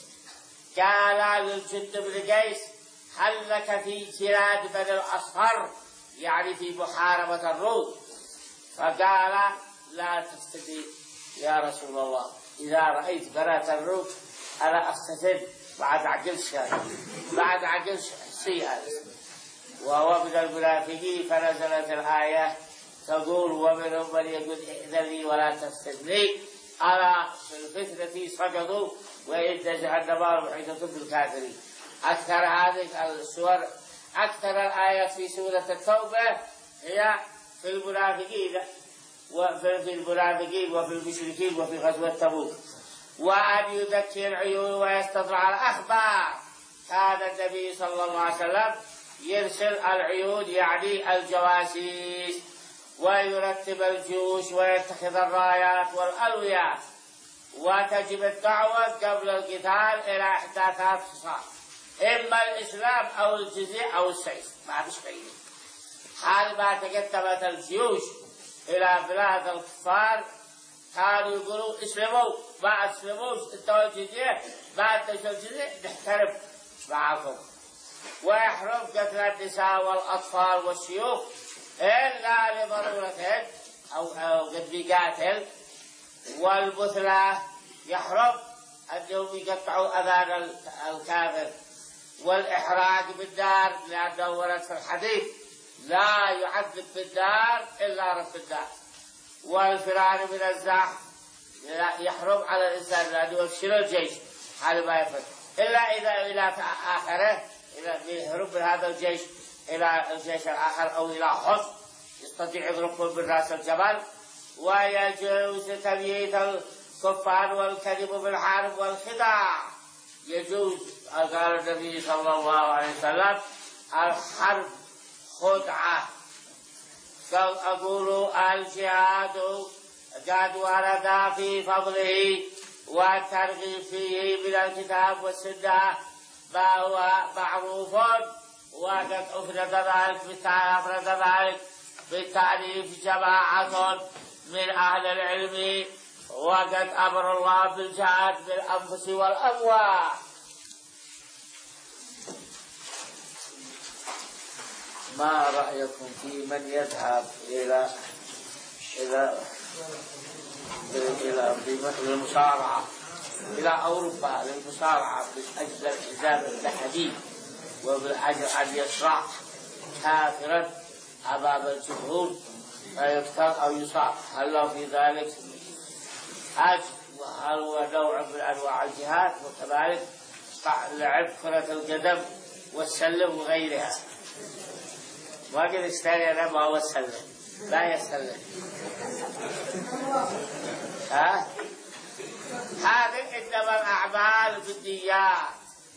قال للجد بن قيس هل لك في جلاد بني الأصفر، يعني في محاربة الروم؟ فقال لا تفتدي يا رسول الله، إذا رأيت بنات الروم أنا أفتتن بعد عقل شيء بعد عقل شيء. وهو من المنافقين فنزلت الآية تقول ومنهم من يقول ائذن لي ولا تفتني، ألا في الفتنة سقطوا وإن جهنم محيطة بالكافرين. أكثر هذه السور أكثر الآيات في سورة التوبة هي في المنافقين وفي المنافقين وفي المشركين وفي غزوة تبوك. وأن يذكي العيون ويستطلع الأخبار، كان النبي صلى الله عليه وسلم يرسل العيون يعني الجواسيس، ويرتب الجيوش ويتخذ الرايات والألويات، وتجب الدعوة قبل القتال إلى إحدى ثلاث خصال: إما الإسلام أو الجزية أو السيف، ما فيش غيره. حال ما تقدمت الجيوش إلى بلاد الكفار كانوا يقولوا اسلموا، ما اسلموش انتوا الجزية، ما انتوا الجزية نحترم معكم. ويحرم قتل النساء والأطفال والشيوخ إلا لضرورتهم أو قد بيقاتل. والبثلة يحرم أنهم يقطعوا أذان الكافر. والإحراق بالدار لأنه ورد في الحديث لا يعذب بالدار إلا رب الدار. والفرار من الزحف يحرم على الإنسان لأنه يفشل الجيش حال ما يفعل، إلا إذا إلى آخره، إذا يهرب من هذا الجيش إلى الجيش الآخر أو إلى حصن يستطيع يضربهم من رأس الجبل. ويجوز تبييت الكفار والكذب بالحرب والخداع، يجوز. قال النبي صلى الله عليه وسلم الحرب خدعة. أقول الجهاد قد ورد في فضله والترغيب فيه من الكتاب والسنة ما هو معروف، وقد أفرد ذلك أفرد ذلك بالتأليف جماعة من أهل العلم، وقد أمر الله بالجهاد بالأنفس والأموال. ما رأيكم في من يذهب إلى إلى إلى المصارعة إلى أوروبا للمصارعة من أجل الحزام الحديد وبالأجل أن يصرع كافرا أمام الجمهور فيقتل أو يصاب، هل له في ذلك أجر؟ وهل هو نوع من أنواع الجهاد؟ وكذلك لعب كرة القدم والسلم وغيرها، ما قد استعير ما هو السلم، لا يسلم. ها؟ هذه إنما الأعمال بالنيات،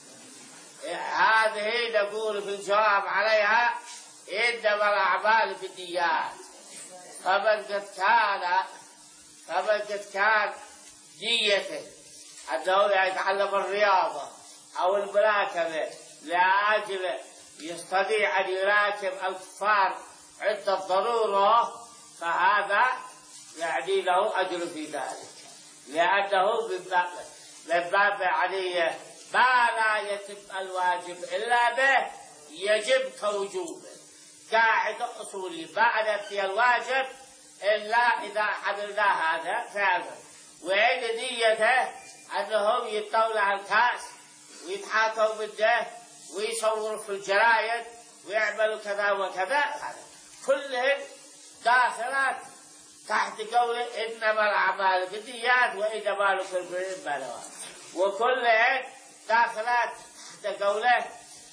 هذه نقول في الجواب عليها إنما الأعمال بالنيات. فمن قد كان فمن قد كان نيته أنه يتعلم الرياضة أو الملاكمة لأجل يستطيع أن يلاكم الكفار عند الضرورة، فهذا يعني له أجر في ذلك، لأنه من باب يعني ما لا يتم الواجب إلا به يجب كوجوبه. قاعدة أصولي ما نأتي الواجب إلا إذا حملنا هذا فعلا. وعند نيته أنهم يطلعوا على الكاس ويتحاكوا بالده ويصوروا في الجرايد ويعملوا كذا وكذا، كلهم داخلات تحت قوله إنما الأعمال بالنيات وإنما لكل امرئ ما نوى، وكلهم داخلات تحت قوله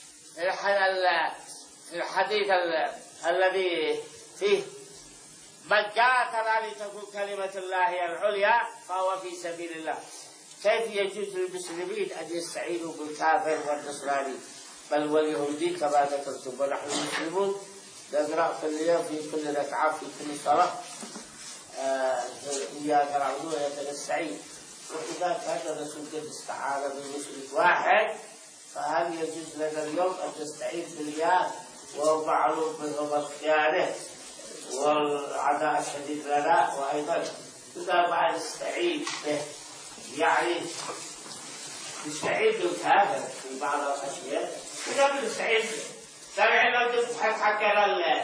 في الحديث الذي فيه من قاتل لتكون كلمة الله العليا فهو في سبيل الله. كيف يجوز للمسلمين أن يستعينوا بالكافر والنصراني بل واليهودي كما ذكرتم؟ ونحن المسلمون نقرأ كل يوم في كل ركعة في كل صلاة إياك نعبد وإياك نستعين. وإذا كان الرسول قد استعان بمشرك واحد فهل يجوز لنا اليوم أن نستعين بالله وهو معروف منهم الخيانة والعداء الشديد لنا؟ وأيضا إذا بعد نستعين به يعني نستعين بالكافر في بعض الأشياء، إذا بنستعين به تبعي لو تفتح حق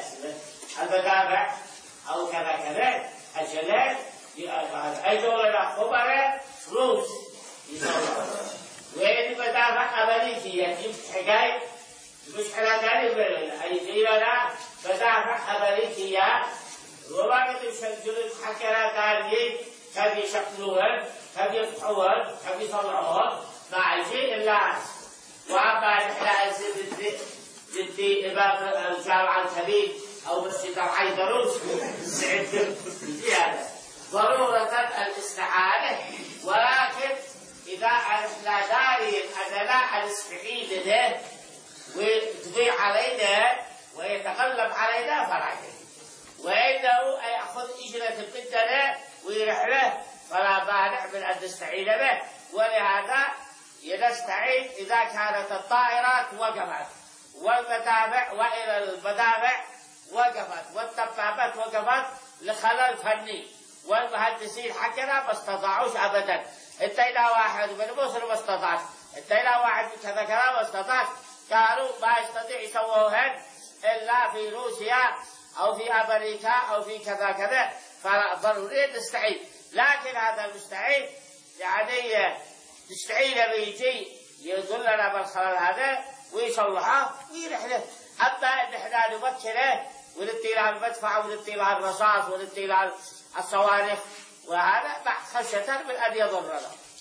المدافع أو كذا كذا أجلات أيضا لنا خبرة فلوس يصورها، وين المدافع أمريكية يجيب حكاية مش حلقاني أي جيلنا مدافع أمريكية وما قد يشجلون حكرا تاريخ كم يشكلوهن كم يفتحوهن كم يصلحوهن مع شيء إلا وأما إحنا أزيد جدي إمام الجامعة الكبير أو مسجد الحيدروس سعيد زيادة ضرورة الاستعانة، ولكن إذا عرفنا داري أننا نستفيد منه ويضيع علينا ويتغلب علينا فلا شيء، وإنه يأخذ إجرة بدنا ويرحله فلا مانع من أن نستعين به. ولهذا نستعين إذا كانت الطائرات وقفت والمدافع وإلى المدافع وقفت والدبابات وقفت لخلل فني، والمهندسين حقنا ما استطاعوش أبدا. انتينا واحد من مصر ما استطاعش، انتينا واحد من كذا كذا ما استطاعش، كانوا ما يستطيع يسووهن إلا في روسيا أو في أمريكا أو في كذا كذا، فضروري نستعين. لكن هذا المستعين يعني نستعين بيجي يدلنا بالخلل هذا ويصلحه ويرحله. أما إن إحنا نمكنه ونبتي له المدفع ونبتي له الرصاص ونبتي له الصواريخ وهذا خشية من أن يضرنا.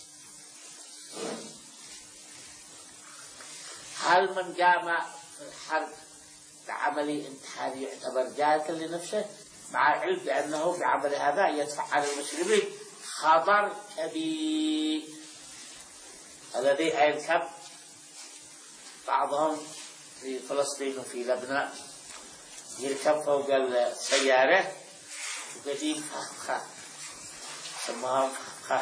هل من قام في الحرب بعمل انتحاري يعتبر جاهلا لنفسه مع العلم بأنه بعمل هذا يدفع عن المسلمين خطر كبير الذي يركب بعضهم في فلسطين وفي لبنان يركب فوق السيارة وقديم فخ سماها فخ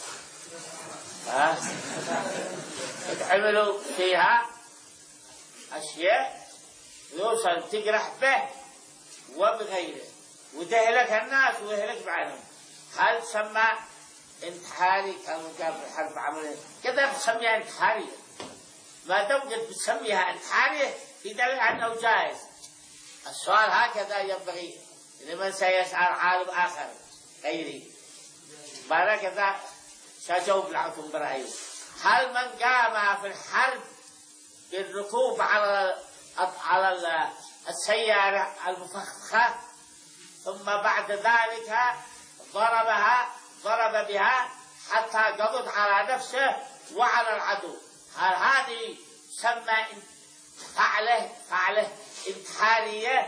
ها يتعملوا فيها أشياء يوصل تجرح به وبغيره وتهلك الناس ويهلك بعدهم. هل سمى انتحاري كانوا كان في الحرب عمله كذا بسميها انتحارية؟ ما دام قد بتسميها انتحارية في دليل أنه جائز. السؤال هكذا ينبغي لمن سيسأل عالم آخر غيري، بعد كذا سأجاوب لكم برأيي. هل من قام في الحرب بالركوب على على السيارة المفخخة ثم بعد ذلك ضربها ضرب بها حتى قبض على نفسه وعلى العدو، هل هذه سمى فعله فعله انتحارية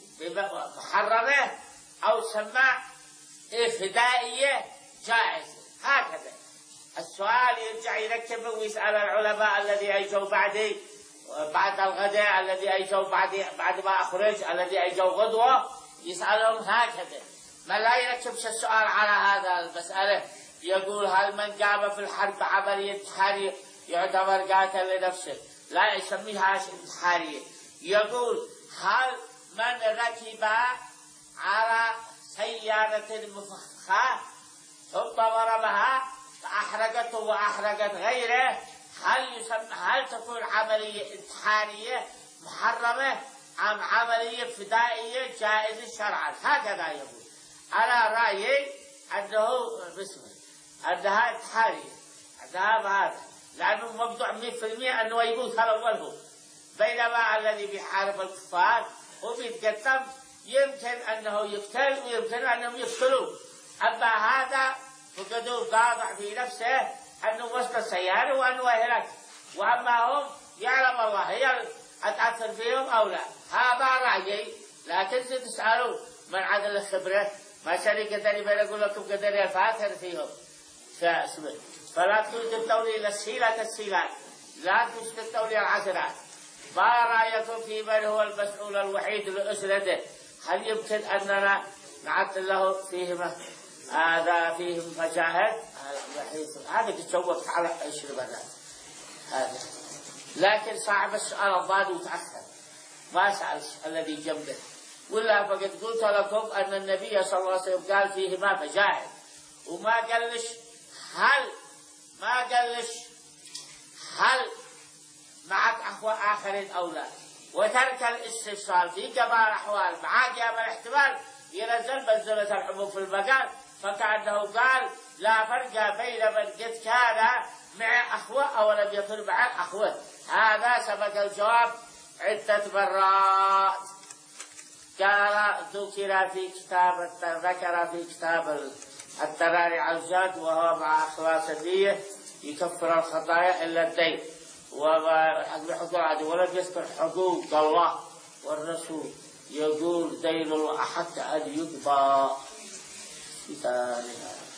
محرمة أو سمى فدائية جائزة؟ هكذا السؤال يرجع يركب ويسأل العلماء الذي أجوا بعدي بعد الغداء، الذي أجوا بعد بعد ما أخرج، الذي أجوا غدوة، يسألهم هكذا، ما لا يركبش السؤال على هذا المسألة. يقول هل من قام في الحرب عملية انتحارية يعتبر قاتل لنفسه؟ لا يسميها انتحارية. يقول هل من ركب على سيارة مفخخة ثم ضربها فأحرقته وأحرقت غيره، هل يسمى هل تكون عملية انتحارية محرمة أم عملية فدائية جائزة شرعا؟ هكذا يقول. أنا رأيي أنه باسمه أنها انتحارية، أنها بهذا، لأنه مبدوع مئة بالمئة أنه يقول أوله، بينما الذي بيحارب الكفار وبيتقدم يمكن أنه يقتل ويمكن أنهم يقتلوا، أما هذا فقد قاطع في نفسه أنه وسط السيارة وأنه هلك، وأما هم يعلم الله هي أتأثر فيهم أو لا. هذا رأيي، لكن تسألوا من عدل الخبرة، ما شريك قدري بين أقول لكم قدري الفاتر فيهم فاسمه. فلا تجدوا لي السيلة السيلات، لا تجدوا لي العشرات. ما رأيكم في من هو المسؤول الوحيد لأسرته؟ هل يمكن أننا نعدل له فيهما هذا فيهم مشاهد؟ هذا تشوفت على عشر بنات هذا، لكن صاحب السؤال الضاد وتأخر ما سأل الذي جنبه، ولا فقد قلت لكم أن النبي صلى الله عليه وسلم قال فيهما فجاهد، وما قالش هل ما قالش هل معك أخوة آخرين أو لا، وترك الاستفسار في جميع الأحوال مع قيام الاحتمال ينزل منزلة الحبوب في المكان، فكأنه قال لا فرق بين من قد كان مع أخوة أو لم يكن مع أخوة. هذا سبق الجواب عدة مرات. قال ذكر في كتاب ذكر في كتاب التراري على الزاد وهو مع إخلاص النية يكفر الخطايا إلا الدين، ولم يذكر حقوق الله والرسول، يقول دين الله حتى أن يقضى بثانيها،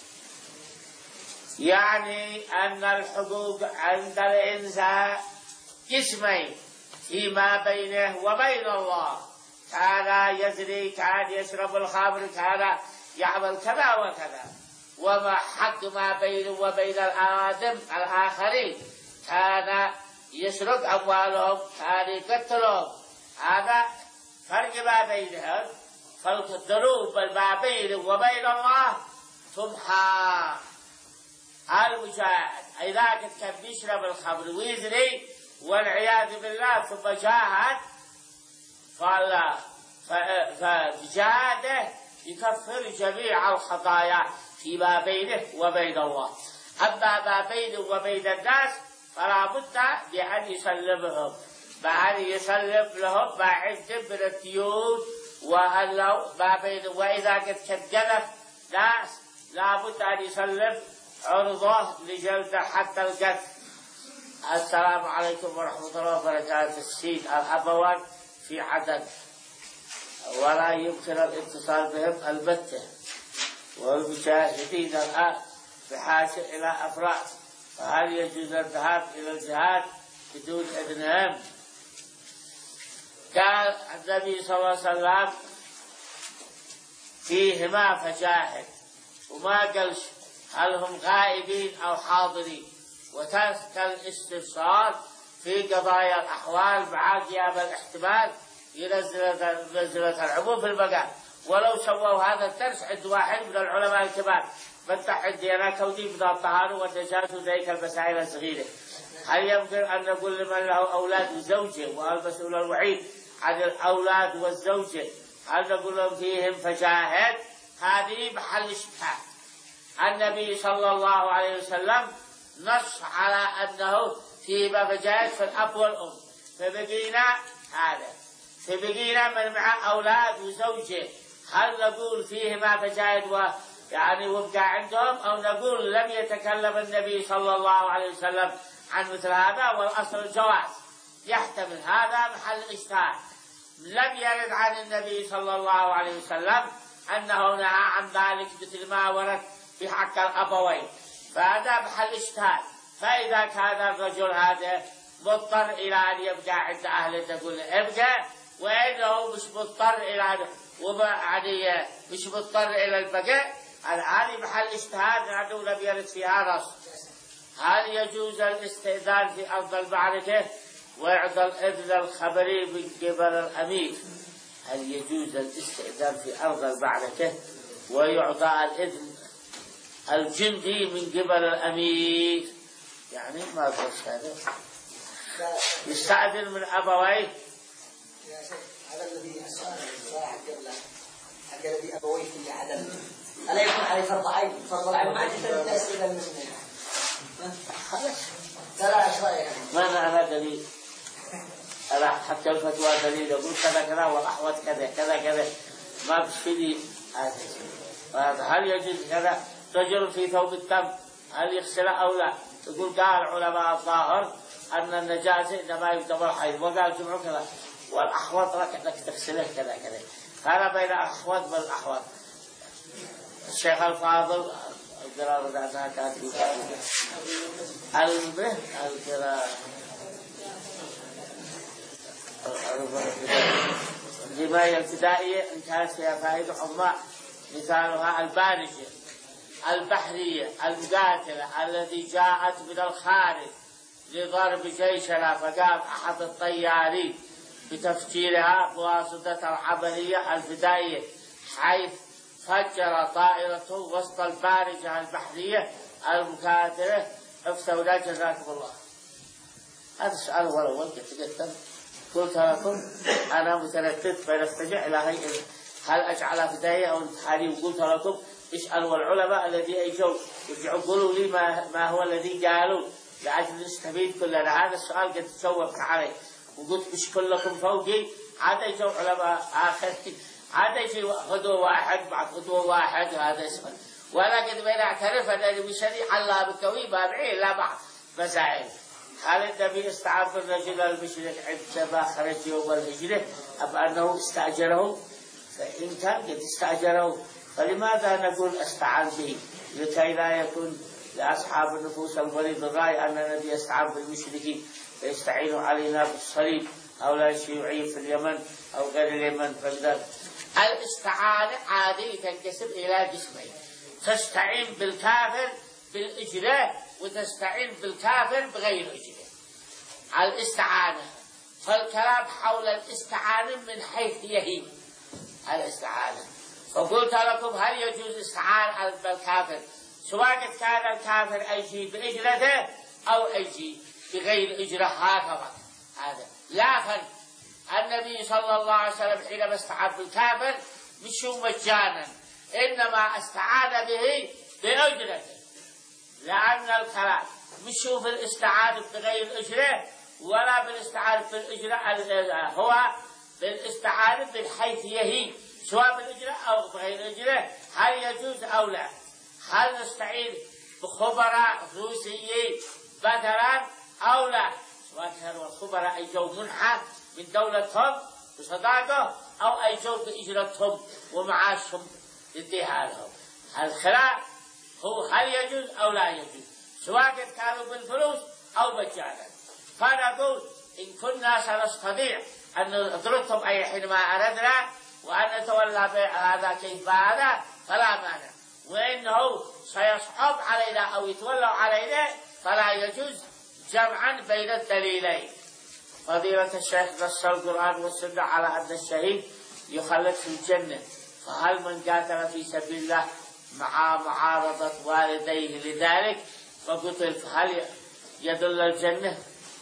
يعني أن الحقوق عند الإنسان قسمين فيما بينه وبين الله، كان يزني، كان يشرب الخمر، كان يعمل كذا وكذا، وما حق ما بينه وبين الآدم الآخرين، كان يسرق أموالهم، كان يقتلهم، هذا فرق ما بينهم. فالذنوب ما بينه وبين الله تمحى. المجاهد إذا كان يشرب الخمر ويزني والعياذ بالله ثم جاهد فجاهده يكفر جميع الخطايا فيما بينه وبين الله. أما ما بينه وبين الناس فلا بد بأن يسلمهم، بأن يسلم لهم ما عنده من الديون ما بينه، وإذا قد كذب ناس لا بد أن يسلم عرضه لجلد حتى القتل. السلام عليكم ورحمة الله وبركاته. السيد الأبوان في عدن ولا يمكن الاتصال بهم البتة، والمشاهدين الآن بحاجة إلى أفراد، فهل يجوز الذهاب إلى الجهاد بدون إذنهم؟ قال النبي صلى الله عليه وسلم فيهما فجاهد، وما قالش هل هم غائبين أو حاضرين، وترك الاستفسار في قضايا الأحوال مع غياب الاحتمال ينزل منزلة العموم في المكان. ولو سووا هذا الدرس عند واحد من العلماء الكبار فتح عندي أنا كوني من الطهارة والنجاة وذلك المسائل الصغيرة، هل يمكن أن نقول لمن له أولاد وزوجة والمسؤول الوحيد عن الأولاد والزوجة هل نقول لهم فيهم فجاهد؟ هذه محل شبهة. النبي صلى الله عليه وسلم نص على أنه في مفجأة في الأب والأم، فبقينا هذا فبقينا من مع أولاد وزوجه، هل نقول فيه مفجأة و يعني وبقى عندهم، أو نقول لم يتكلم النبي صلى الله عليه وسلم عن مثل هذا، والأصل الجواز. يحتمل هذا محل إشكال. لم يرد عن النبي صلى الله عليه وسلم أنه نهى عن ذلك مثل ما ورد في حق الأبوين، فهذا محل إشكال. فإذا كان الرجل هذا مضطر إلى أن يبقى عند أهله تقول ابقى، وإنه مش مضطر إلى يعني مش مضطر إلى البقاء، هذه محل اجتهاد لأنه لم يرد فيها نص. هل يجوز الاستئذان في أرض المعركة ويعطى الإذن الخبري من قبل الأمير؟ هل يجوز الاستئذان في أرض المعركة ويعطى الإذن الجندي من قبل الأمير؟ يعني ما أدري هذا يستأذن من أبويه. هذا الذي أسأل قبل حق الذي أبويه في عدم ألا يكون عليه فرض عين؟ فرض العين ما تقدر تسأل من ترى ايش رايك؟ ما أنا دليل، أنا حتى الفتوى دليل يقول كذا كذا والأحوط كذا كذا كذا، ما بشفي هذا. هل يجوز كذا رجل في ثوب الدم هل يغسله أو لا؟ يقول قال علماء الظاهر أن النجاسة إنما يبدأ الحيض، وقال جمعوا كذا والأحوط لك أنك تغسله كذا كذا. هذا بين الأحوط والأحوط. الشيخ الفاضل القراءة ذاتها كانت في البه القراءة الرماية الابتدائية إن كانت فيها فائدة عظمى، مثالها البارجة البحرية المقاتلة التي جاءت من الخارج لضرب جيشنا، فقام أحد الطيارين بتفجيرها بواسطة العملية الفدائية، حيث فجر طائرته وسط البارجة البحرية المقاتلة افتونا جزاكم الله. هذا السؤال هو الأول. قلت قلت لكم أنا متردد فنستجع إلى هيئة هل أجعلها فدائية أو امتحاني، وقلت لكم اسألوا العلماء الذي أجوا يرجعوا قولوا لي ما, ما هو الذي قالوا لأجل نستفيد كلنا. هذا السؤال قد تجاوبت عليه وقلت مش كلكم فوقي، عاد يجوا علماء آخرين، عاد يجي غدوة واحد بعد غدوة واحد، هذا اسمه. وأنا قد بين أعترف أنني بشريع الله بكوي ما معي لا بعض مسائل. هل النبي استعان بالرجل المشرك عندما خرج يوم الهجرة أم أنه استأجره؟ فإن كان قد استأجره فلماذا نقول استعان به؟ لكي لا يكون لأصحاب النفوس المريض الرأي أن النبي استعان بالمشركين فيستعينوا علينا بالصليب أو لا شيوعي في اليمن أو غير اليمن. فلذلك الاستعانة عادي تنقسم إلى قسمين: تستعين بالكافر بالإجرة وتستعين بالكافر بغير إجرة. الاستعانة فالكلام حول الاستعانة من حيث هي الاستعانة. فقلت لكم هل يجوز استعانة بالكافر سواء كان الكافر أيجي بإجرته أو أيجي بغير إجرة هكذا. هذا لا فرق. النبي صلى الله عليه وسلم حينما استعان بالكافر مش مجانا، إنما استعان به بأجرته، لأن الكلام مش في الاستعانة بغير أجرة ولا بالاستعانة بالأجرة، هو بالاستعانة من حيث هي سواء بالأجرة أو بغير أجرة. هل يجوز أو لا؟ هل نستعين بخبراء روسيين مثلا أو لا؟ سواء كانوا الخبراء أيجوا منحة من دولتهم بصداقة أو أيجوا بإجرتهم ومعاشهم يديها لهم. الخلاف هو هل يجوز أو لا يجوز سواء كانوا بالفلوس أو مجانا. فنقول إن كنا سنستطيع أن نضربهم أي حينما أردنا وأن نتولى هذا كيف هذا فلا مانع، وإنه سيصعب علينا أو يتولوا علينا فلا يجوز جمعا بين الدليلين. فضيلة الشيخ نص القرآن والسنة على أن الشهيد يخلد في الجنة، فهل من قاتل في سبيل الله مع معارضة والديه لذلك فقتل فهل يدل الجنة؟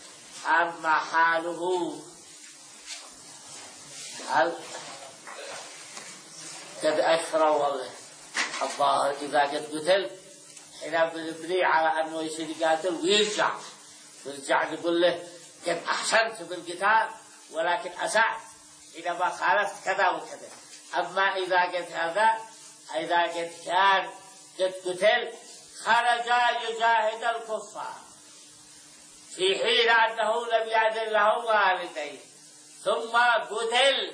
أما حاله هل قد أكثر والله الظاهر إذا قد قتل حين بنبنيه على أنه يصير يقاتل ويرجع ويرجع نقول له قد أحسنت بالقتال ولكن أسأت حينما خالفت كذا وكذا. أما إذا قد هذا إذا قد كان قد قتل خرج يجاهد الكفار في حين أنه لم يأذن له والديه ثم قتل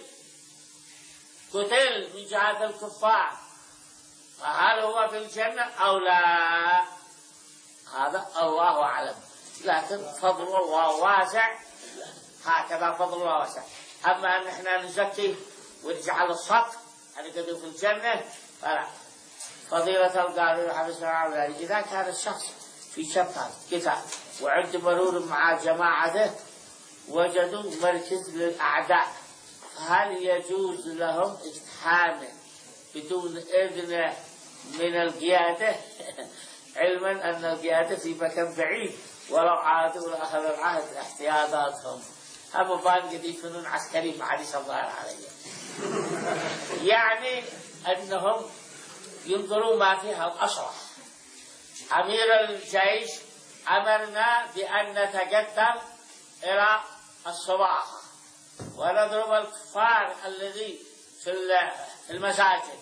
قتل من جهة الكفار، فهل هو في الجنة أو لا؟ هذا الله أعلم، لكن فضل الله واسع، هكذا فضل الله واسع. أما أن احنا نزكي ونجعل الصدق أن يقدم في الجنة فلا. فضيلة القاضي حفظه الله إذا كان الشخص في شبهة قتال وعند مرور مع جماعته وجدوا مركز للأعداء، هل يجوز لهم اقتحامه بدون إذن من القيادة؟ علما أن القيادة في مكان بعيد ولو عادوا لأخذ العهد احتياطاتهم. أما بان قد يكونون عسكري معلش الله عليه، يعني أنهم ينظروا ما فيها الأصلح. أمير الجيش أمرنا بأن نتقدم إلى الصباح ونضرب الكفار الذي في المساجد.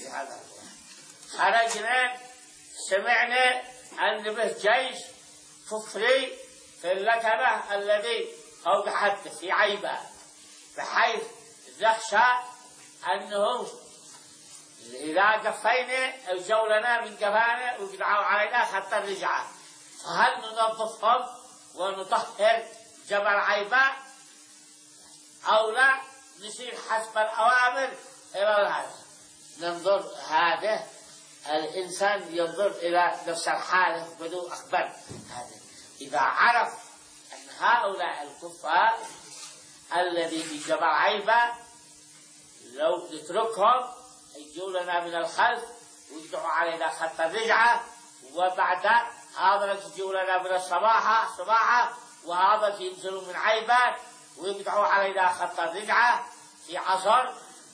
خرجنا سمعنا أن به جيش كفري في اللكنة الذي أوضحت في عيبة، بحيث نخشى أنه إذا قفينا أجوا لنا من قفانا وقدعوا علينا حتى الرجعة، فهل ننظفهم ونطهر جبل عيبة أو لا نسير حسب الأوامر إلى هذا؟ ننظر هذا الإنسان ينظر إلى نفس الحالة بدون أخبار. هذا إذا عرف أن هؤلاء الكفار الذي في جبل عيبة لو نتركهم يجوا لنا من الخلف ويقطعوا علينا خط الرجعة، وبعد هذا يجوا لنا من الصباحة صباحة وهذا ينزلوا من عيبة ويقطعوا علينا خط الرجعة في عصر،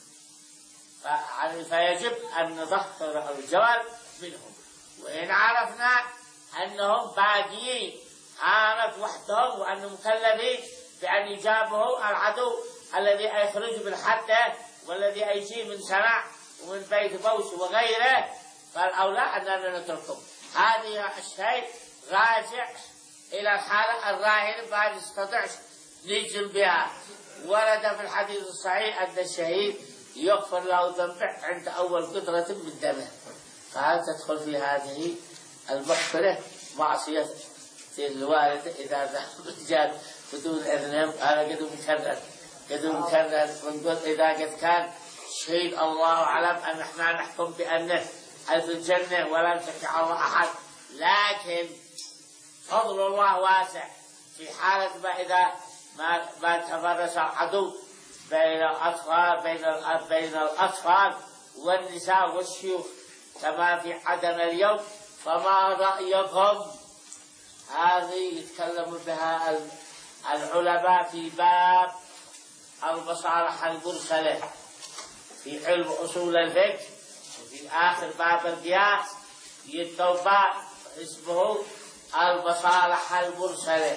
فيجب أن نطهر الجبل منهم. وإن عرفنا أنهم باقيين عانت وحدهم وأنهم مكلفين بأن يجابهوا العدو الذي يخرج من حده والذي يجي من سنع ومن بيت بوس وغيره، فالأولى أننا نتركهم. هذه الشيء راجع إلى الحالة الراهنة ما نستطيع نجزم بها. ورد في الحديث الصحيح أن الشهيد يغفر له ذنبه عند أول قطرة من دمه، فهل تدخل في هذه المغفرة معصية الوالد إذا ذهب الرجال بدون إذنهم؟ أنا قد مكرر قد مكرر ونقول إذا قد كان شهيد الله أعلم أن احنا نحكم بأنه في الجنة ولا نشك على أحد، لكن فضل الله واسع. في حالة ما إذا ما ما تفرس العدو بين الأطفال بين بين الأطفال والنساء والشيوخ كما في عدن اليوم، فما رأيكم؟ هذه يتكلم بها العلماء في باب المصالح المرسلة في علم أصول الفقه، في آخر باب القياس يتوفى اسمه المصالح المرسلة،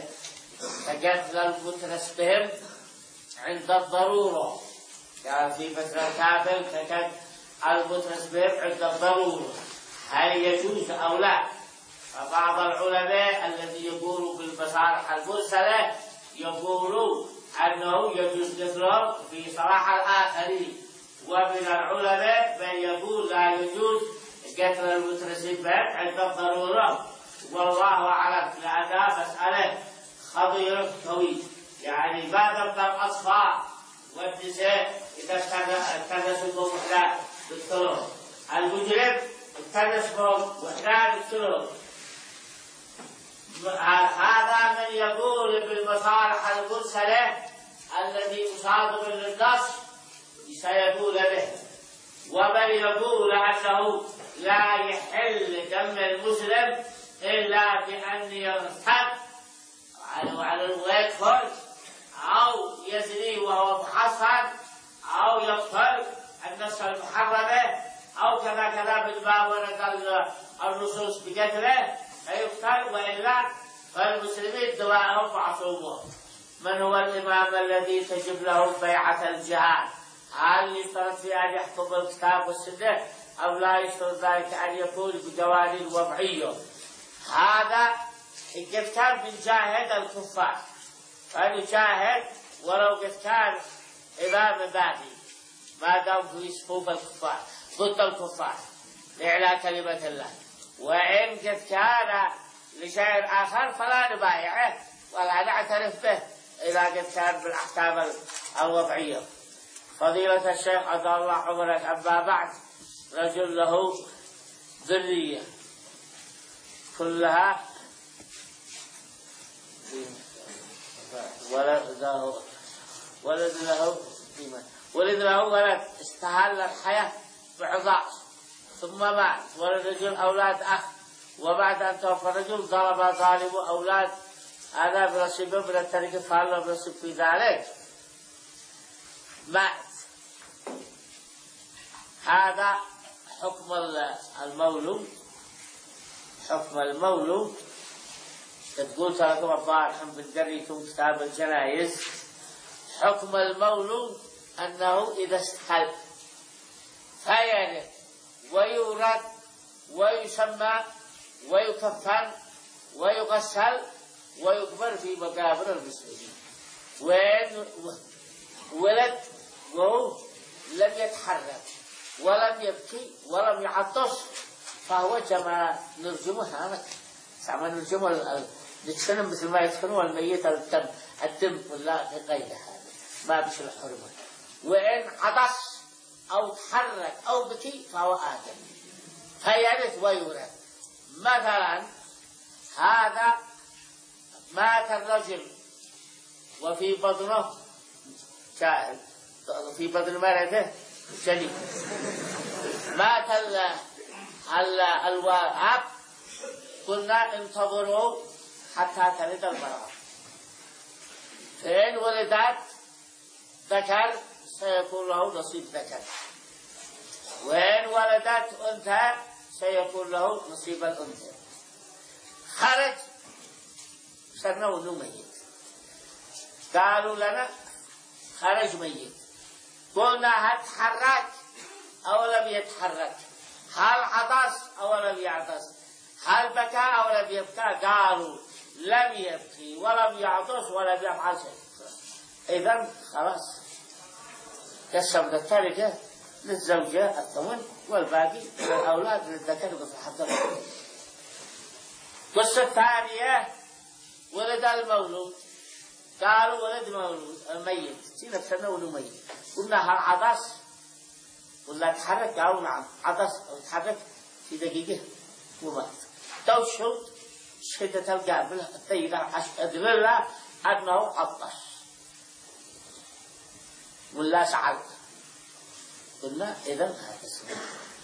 كقتل المترس بهم عند الضرورة، كان في مثل الكافر كقتل المترس بهم عند الضرورة، هل يجوز أو لا؟ فبعض العلماء الذي يقولوا بالمصالح المرسلة يقولوا أنه يجوز قتلهم في صلاح الآخرين، ومن العلماء من يقول لا يجوز قتل المترسين بهم عند الضرورة، والله أعلم، لأنها مسألة خطيرة طويل. يعني بعد الأطفال والنساء إذا اكتنسوا بهم وحدان بالطرق، المجرم اكتنس بهم وحدان بالطرق، هذا من يقول بالمصالح المرسلة الذي مصادم للنص سيقول به. ومن يقول أنه لا يحل دم المسلم إلا بأن يرتد ويكفر أو يزني وهو محصن أو يقتل النفس المحرمة أو كذا كذا بالباب ورد النصوص بقتله فيقتل، وإلا فالمسلمين دواءهم معصومون. من هو الإمام الذي تجب له بيعة الجهاد؟ هل يشترط في أن يحكم الكتاب والسنة أو لا يشترط ذلك أن يكون بقوانين وضعية؟ هذا إن قد كان بنجاهد الكفار فنجاهد ولو قد كان إمام مبادئ ما دام في صفوف الكفار ضد الكفار لإعلاء كلمة الله، وإن قد كان لشيء آخر فلا نبايعه ولا نعترف به إذا قد كان بالأحكام الوضعية. فضيلة الشيخ عبد الله عمرك، أما بعد، رجل له ذرية كلها ولد له ولد له ولد له ولد استهل الحياة بعضاء ثم مات، وللرجل أولاد أخ، وبعد أن توفى الرجل ضرب ظالم أولاد هذا بنصيب من التركة فهل بنصيب في ذلك؟ مات. هذا حكم المولود. حكم المولود تقول لكم الظاهر بنقريكم كتاب الجنائز. حكم المولود أنه إذا استحل فيرث ويورد ويسمى ويكفن ويغسل ويقبر في مقابر المسلمين. وين ولد وهو لم يتحرك ولم يبكي ولم يعطش فهو كما نرجمه هذا كما نرجمه نتفنن مثل ما يدفنوا الميت الدم الدم ولا غير هذا ما بش الحرمة. وإن عطش أو تحرك أو بكي فهو آدم فيرث ويورث. مثلا هذا مات الرجل وفي بطنه شاهد في بطن مرته جنين، مات الواب قلنا انتظروا حتى تلد المرأة، فإن ولدت ذكر سيكون له نصيب ذكر، وإن ولدت أنثى سيكون له نصيب الأنثى. خرج صرنا ولو ميت، قالوا لنا خرج ميت، قلنا هل تحرك أو لم يتحرك، هل عطس أو لم يعطس، هل بكى أو لم يبكى، قالوا لم يبكي ولم يعطس ولم يفعل شيء. إذن خلاص قسمنا التركة للزوجة الثمن والباقي للأولاد للذكر مثل حظ الأنثيين. القصة الثانية ولد المولود، قالوا ولد مولود الميت سينا بسنة ولو ميت، قلنا هل عطس ولا تحرك؟ قالوا نعم عطس أو تحرك في دقيقة ومات. توشهد شهدة القابل الطيبة أشهد لله أنه عطس ولا سعد، قلنا إذن هذا اسمه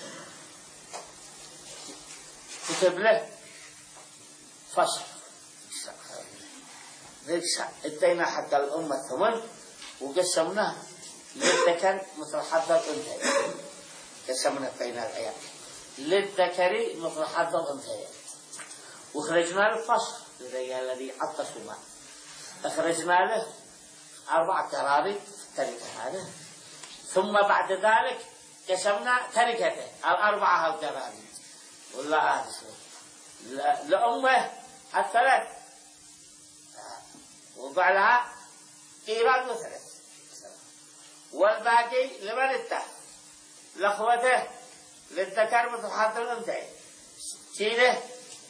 كتب له فصل ادينا حق الأمة الثمن وقسمناه للذكر مثل حظ الأنثيين، قسمنا بين الأيام للذكر مثل حظ الأنثيين، وخرجنا له الفصل الذي عطس ومات، أخرجنا له أربع كراري تركة هذا، ثم بعد ذلك قسمنا تركته الأربعة الكراري ولا هذا لأمه الثلاث، وبعدها قيراط وثلاث، والباقي لمن لأخوته للذكر مثل حظ الأنثيين. شيله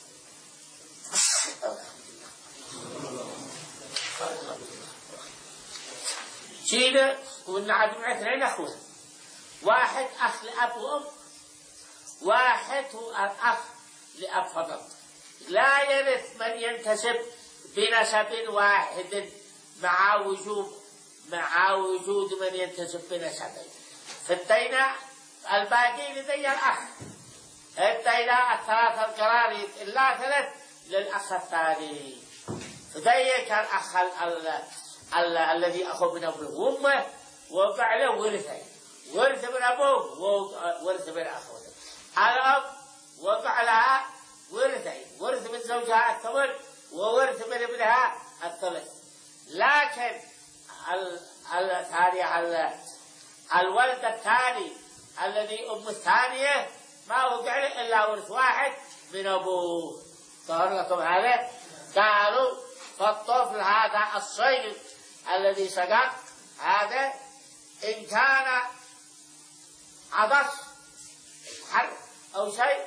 شيله ونعد مع اثنين أخوه، واحد أخ لأب وأم، واحد هو الأخ لأب فقط، لا يرث من ينتسب بنسب واحد مع وجود مع وجود من ينتسب بنسبين. فالدينا الباقي لدي الأخ، الدينا الثلاث القراري إلا ثلاث للأخ الثاني، فديك الأخ الذي أخذ من أبوه وأمه وفعله ورثين، ورث من أبوه وورث من أخوه. الأب وقع لها ورثين، ورث من زوجها الثمن وورث من ابنها الثلث. لكن الثاني الولد الثاني الذي أم الثانية ما وقع له إلا ورث واحد من أبوه. ظهر لكم هذا؟ قالوا فالطفل هذا الصغير الذي سقط هذا إن كان عطس حرق أو شيء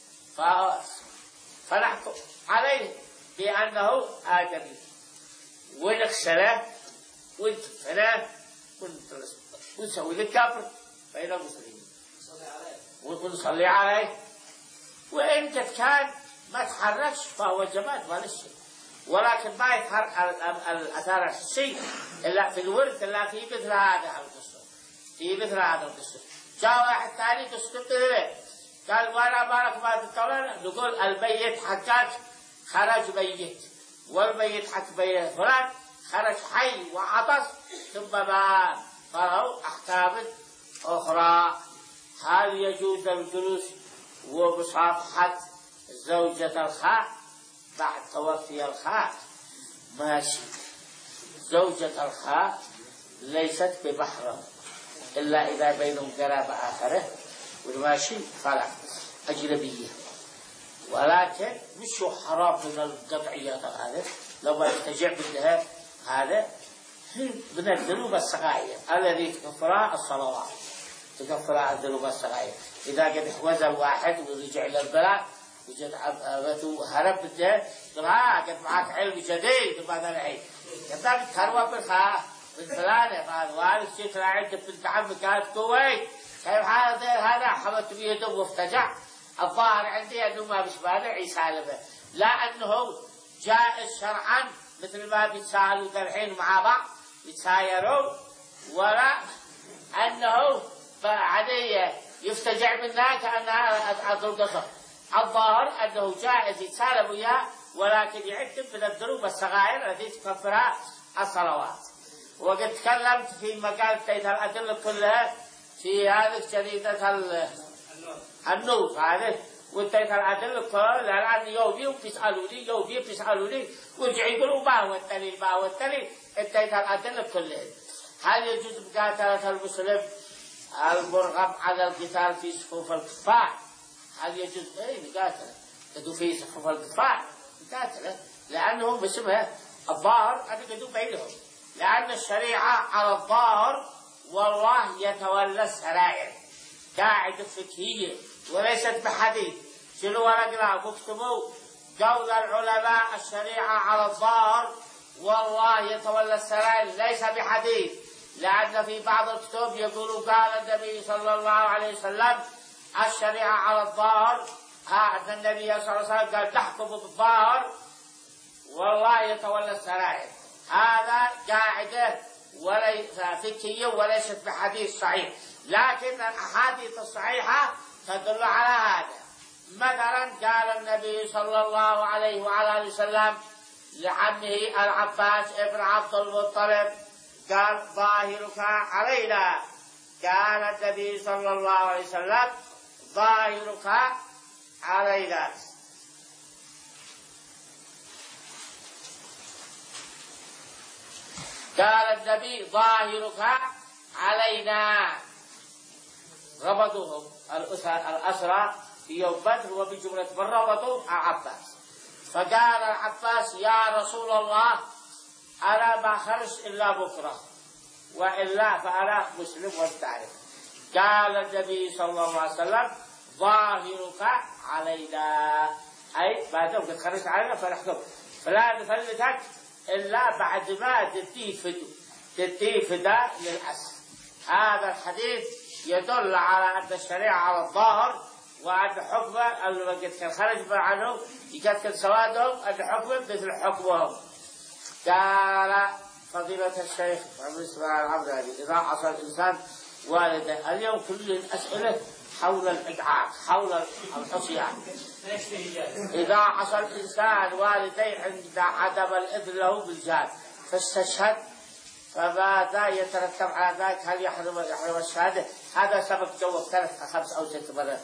فنحكم عليه بأنه آدمي ونغسله ونكفنه ونسوي له كفر بين المسلمين ونصلي عليه. وإن كان ما تحركش فهو جماد ما له شيء، ولكن ما يتحرك الأثار الحسي إلا في الورث إلا في مثل هذا القصة، في مثل هذا القصة. جاء واحد ثاني تسكت له قال وانا مالك ما تطلع، نقول الميت حقك خرج ميت والميت حق بين فلان خرج حي وعطس ثم مات، فله أحكام أخرى. هل يجوز الجلوس ومصافحة زوجة الخاء بعد توفي الخاء؟ ماشي. زوجة الخاء ليست بمحرم إلا إذا بينهم قرابة آخره، والماشي فلا أجنبية، ولكن مش حرام من القطعيات هذا لو ما يستجع منها هذا من الذنوب الصغائر الذي تكفرها الصلوات، تكفرها الذنوب الصغائر. إذا قد حوز الواحد ورجع إلى البلد وجد أبته هرب بده قال ها قد معك علم جديد بعد العيد قد تروى بالخاء من فلانة بعد والد شيء ترى عندك بنت عمك كانت كويت كيف هذا هذا حملت بيده وافتجع. الظاهر عندي أنه ما بشبانه يسالمه، لا أنه جائز شرعا مثل ما بيتسالوا الحين مع بعض يتسايروا، ولا أنه عادية يفتجع منها كأنها أضرب قصر. الظاهر أنه جائز يتسالم وياه، ولكن يعتب من الذنوب الصغائر التي تكفرها الصلوات. وقد تكلمت في مقال تيت الأدلة كلها في هذه جريدة النور هذه، وانتهت الأدلة كلها لأن يومي وبيسألوني يومي بيسألوني ورجع يقولوا ما هو الدليل ما هو الدليل. انتهت الأدلة كلها. هل يجوز مقاتلة المسلم المرغب على القتال في صفوف الكفار؟ هل يجوز ايه مقاتلة قدوا في صفوف الكفار مقاتلة؟ لأنهم باسمها الظاهر أن قدوا بينهم، لأن الشريعة على الظاهر والله يتولى السرائر، قاعدة فقهية وليست بحديث. شنو ورقنا واكتبوا قول العلماء الشريعة على الظاهر والله يتولى السرائر ليس بحديث، لأن في بعض الكتب يقولوا قال النبي صلى الله عليه وسلم الشريعة على الظاهر، ها أن النبي صلى الله عليه وسلم قال تحكم بالظاهر والله يتولى السرائر. هذا قاعدة وليس فقهية وليست بحديث صحيح، لكن الأحاديث الصحيحة تدل على هذا. مثلا قال النبي صلى الله عليه وعلى آله وسلم لعمه العباس ابن عبد المطلب قال ظاهرك علينا، قال النبي صلى الله عليه وسلم ظاهرك علينا. قال النبي ظاهرك علينا. ربطوهم الأسرى في يوم بدر وبجملة من ربطوا العباس، فقال العباس يا رسول الله أنا ما خرج إلا بكرة وإلا فأنا مسلم وتعرف. قال النبي صلى الله عليه وسلم ظاهرك علينا، أي ما دام قد خرجت علينا فنحكم، فلا نفلتك إلا بعد ما تديه فدو تديه فداء للأسر. هذا الحديث يدل على أن الشريعة على الظاهر، وأن حكمه الذي قد خرج عنه يكتل سوادهم أن حكمه مثل حكمهم. قال فضيلة الشيخ عبد الإسماعيل العبدالي إذا عصى الإنسان والده، اليوم كل الأسئلة حول الإدعاء حول الحصيان. إذا عصى الإنسان والديه عند عدم الإذن له بالجهاد فاستشهد، فماذا يترتب على ذلك؟ هل يحرم يحرم الشهادة؟ هذا سبق جواب ثلاث خمس أو ست مرات.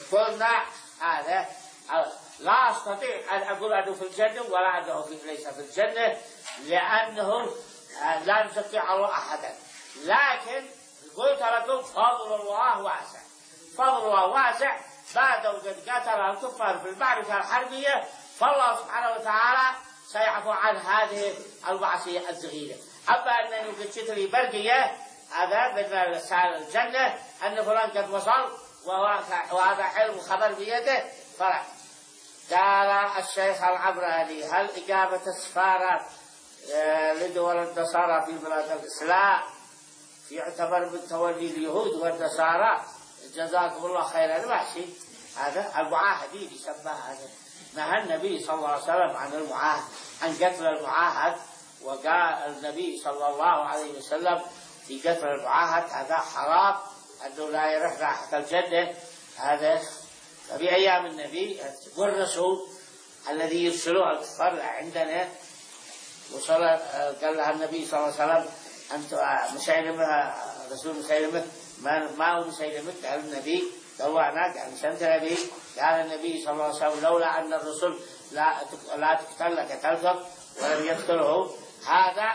قلنا هذا لا أستطيع أن أقول أنه في الجنة ولا أنه ليس في الجنة، لأنه لا نستطيع الله أحدا. لكن قلت لكم فضل الله واسع، فضل الله واسع. بعد وقد قاتل الكفار في المعركة الحربية، فالله سبحانه وتعالى سيعفو عن هذه المعصية الصغيرة. أما أنني قد شئت لي برقية هذا من رسائل الجنة أن فلان قد وصل وهذا حلم خبر بيده فلا. قال الشيخ العبراني: هل إجابة السفارة لدول النصارى في بلاد الإسلام يعتبر من تولي اليهود والنصارى؟ جزاكم الله خيرا. ماشي، هذا المعاهدين يسمى هذا. نهى النبي صلى الله عليه وسلم عن المعاهد، عن قتل المعاهد، وقال النبي صلى الله عليه وسلم في قتل المعاهد هذا حرام، أنه لا يرح رائحة الجنة. هذا في أيام النبي والرسول الذي يرسلوه الكفار عندنا، وصل قال لها النبي صلى الله عليه وسلم: أنت مسيلمة، رسول مسيلمة ما ما هو مسيلمة؟ قال النبي: طوعنا. قال: سنت نبي؟ قال النبي صلى الله عليه وسلم: لولا أن الرسل لا لا تقتل لقتلتم ولم يقتله. هذا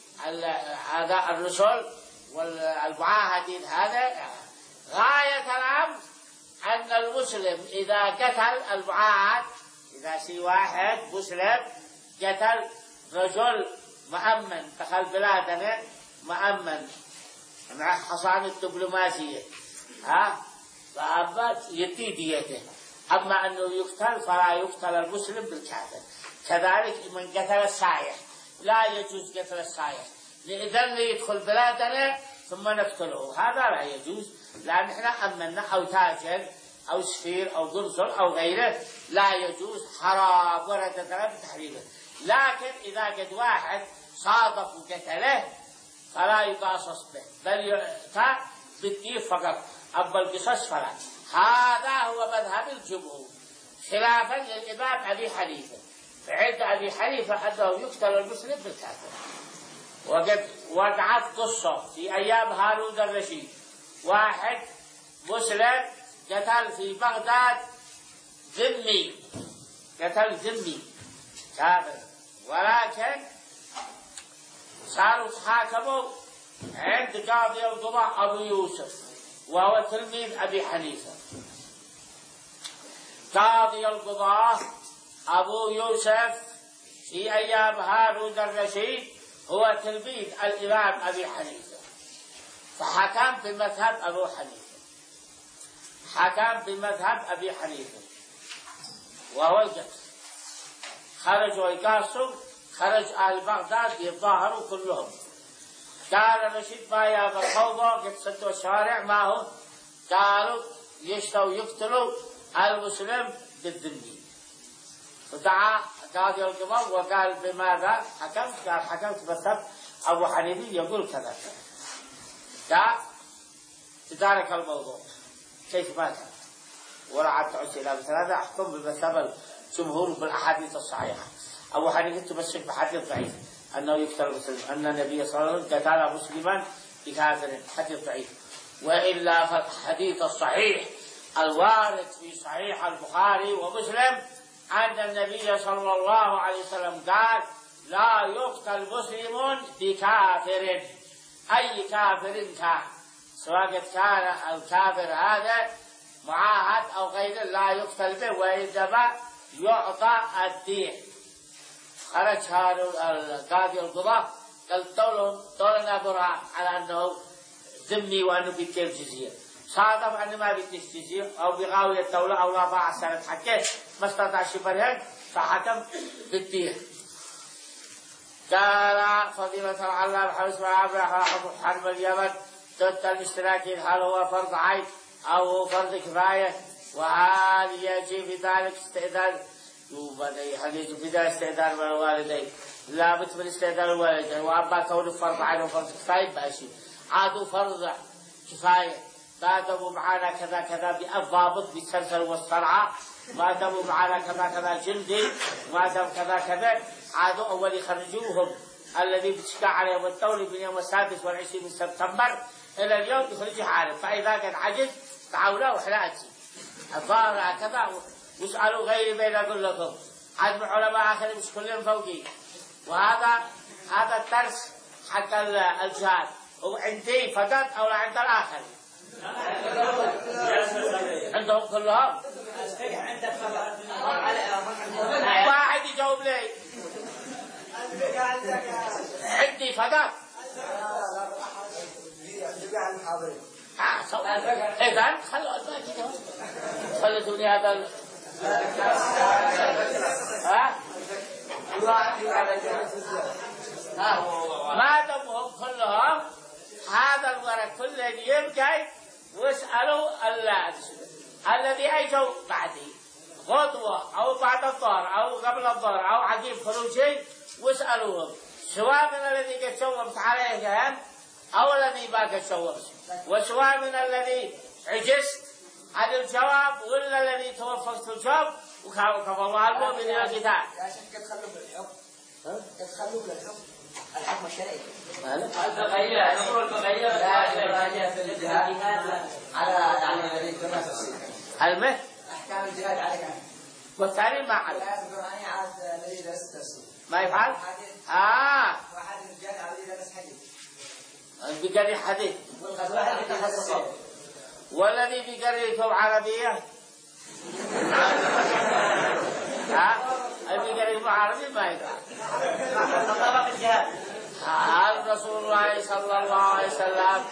هذا الرسل والمعاهدين. هذا غاية الأمر أن المسلم إذا قتل المعاهد، إذا سي واحد مسلم قتل رجل مؤمن دخل بلادنا مؤمن مع حصانة دبلوماسية، ها فأما يدي ديته. أما أنه يقتل فلا يقتل المسلم بالكافر. كذلك من قتل السائح لا يجوز قتل السائح، لإذن يدخل بلادنا ثم نقتله، هذا لا يجوز، لأن احنا أمنا أو تاجر أو سفير أو قنصل أو غيره لا يجوز، حرام ورد بتحريمه. لكن إذا قد واحد صادف وقتله فلا يقاصص به، بل يؤتى بالدية فقط، أما القصص فلا. هذا هو مذهب الجمهور، خلافا للإمام أبي حنيفة. عند أبي حنيفة أنه يقتل المسلم بالكافر. وقد وقعت قصة في أيام هارون الرشيد، واحد مسلم قتل في بغداد ذمي، قتل ذمي كافر، ولكن صاروا تحاكموا عند قاضي القضاء أبو يوسف وهو تلميذ أبي حنيفة. قاضي القضاء أبو يوسف في أيام هارون الرشيد هو تلميذ الإمام أبي حنيفة، فحكم بمذهب أبو حنيفة، حكم بمذهب أبي حنيفة وهو القتل. خرجوا يقاصوا، خرج أهل بغداد يتظاهروا كلهم. قال الرشيد: ما يابا فوضى، قد سدوا الشوارع معهم، قالوا يشتوا يقتلوا المسلم بالذمي. فدعا قاضي القضاء وقال: بماذا حكمت؟ قال: حكمت بمذهب أبو حنيفة يقول كذا. قال: تدارك الموضوع كيف ماذا؟ ورعت عسيلة مثل هذا أحكم بمذهب الجمهور بالأحاديث الصحيحة. أبو حنيفة تمسك بحديث ضعيف أنه يقتل المسلم، أن النبي صلى الله عليه وسلم قتل مسلما بكافر، حديث ضعيف. وإلا فالحديث الصحيح الوارد في صحيح البخاري ومسلم أن النبي صلى الله عليه وسلم قال: لا يقتل مسلم بكافر، أي كافر كان، سواء كان الكافر هذا معاهد أو غيره لا يقتل به، وإنما يعطى الدين. خرج هذا القاضي القضاء قال: دولهم دولنا برهان على أنه ذمي وأنه بيدي الجزية. صادف أنه ما بيدي الجزية أو بغاوي الدولة أو لا ضاع سنة حكي ما استطاعش برهان، فحكم بالدين. قال فضيلة العلامة حسن عبد حرب اليمن: ضد الاشتراكين هل هو فرض عين أو هو فرض كفاية؟ وهل يجب في ذلك استئذان؟ هل يجب في ذلك استئذان من الوالدين؟ لا بد من استئذان الوالدين. وأما كون فرض عين وفرض كفاية ماشي، عادوا فرض كفاية ما داموا معنا كذا كذا بالضابط بالسلسل والصرعة، ما داموا معنا كذا كذا جندي، ما دام كذا كذا، عادوا أول يخرجوهم الذي بتشكى عليهم الدولة من يوم السادس والعشرين من سبتمبر إلى اليوم يخرجوا حالة. فإذا قد عجز تعاونوا وحلاتي الظاهر هكذا. واسألوا غيري بين أقول لكم. عدم علماء آخر مش كلهم فوقي. وهذا هذا الدرس حق الجهاد. وعندي فقط أو عند الآخر؟ عندهم كلهم؟ واحد يجاوب لي. عندي فقط. إذن خلوا خلتوني هذا ال... ها؟ ما دمهم كلهم هذا الورق كله يبقى. واسألوا الذي أجوا بعدي غدوة أو بعد الظهر أو قبل الظهر أو عقيب خروجي، واسألوهم سواء من الذي قد شومت عليهم أو الذي ما قد شومت، وسواء من الذي عجزت عن الجواب ولا الذي توفقت في الجواب. وكفى الله المؤمنين القتال. يا شيخ قد خلوا بالحكم. قد خلوا بالحكم. الحكم الشرعي. الفقهية نقول الفقهية لا في الجهاد على على الذي كما تفسير. المه أحكام الجهاد على كم؟ والثاني ما على. الآية القرآنية على الذي درس التفسير. ما يفعل؟ آه. واحد من الجهاد على الذي درس حديث. بقري حديث. والذي بقري كم عربية؟ ها؟ بقري كم عربي ما يفعل. قال رسول الله صلى الله عليه وسلم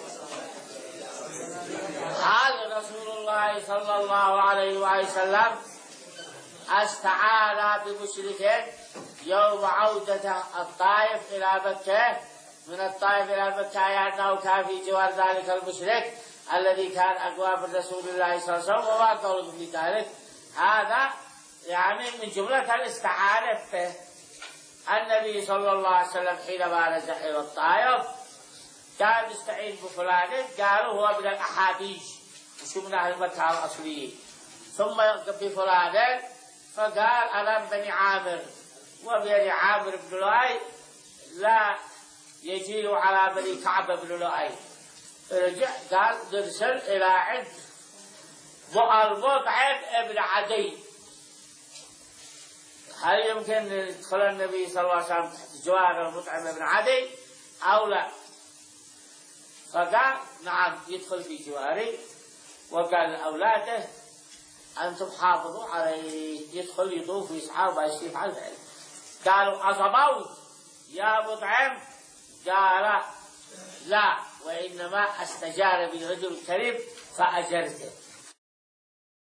قال رسول الله صلى الله عليه وسلم استعان بمشرك يوم عودة الطائف إلى مكة من الطائف إلى مكة، يعني أنه كان في جوار ذلك المشرك الذي كان أقوى من رسول الله صلى الله عليه وسلم وما قوله في ذلك. هذا يعني من جملة الاستعانة به. النبي صلى الله عليه وسلم حينما نزح إلى الطائف كان يستعين بفلان، قالوا هو من الأحابيش وشو من أهل مكة الأصليين، ثم بفلان فقال أنا بني عامر، وبني عامر بن لؤي لا يجيء على بني كعب بن لؤي. رجع قال نرسل إلى عند المطعم ابن عدي، هل يمكن يدخل النبي صلى الله عليه وسلم تحت جوار المطعم ابن عدي أو لا؟ فقال نعم يدخل في جواري. وقال لأولاده أنتم حافظوا عليه، يدخل يطوف ويسعى ويشرف على ذلك. قالوا أصبوت يا مطعم؟ قال لا، وإنما استجار بالرجل الكريم فأجرته.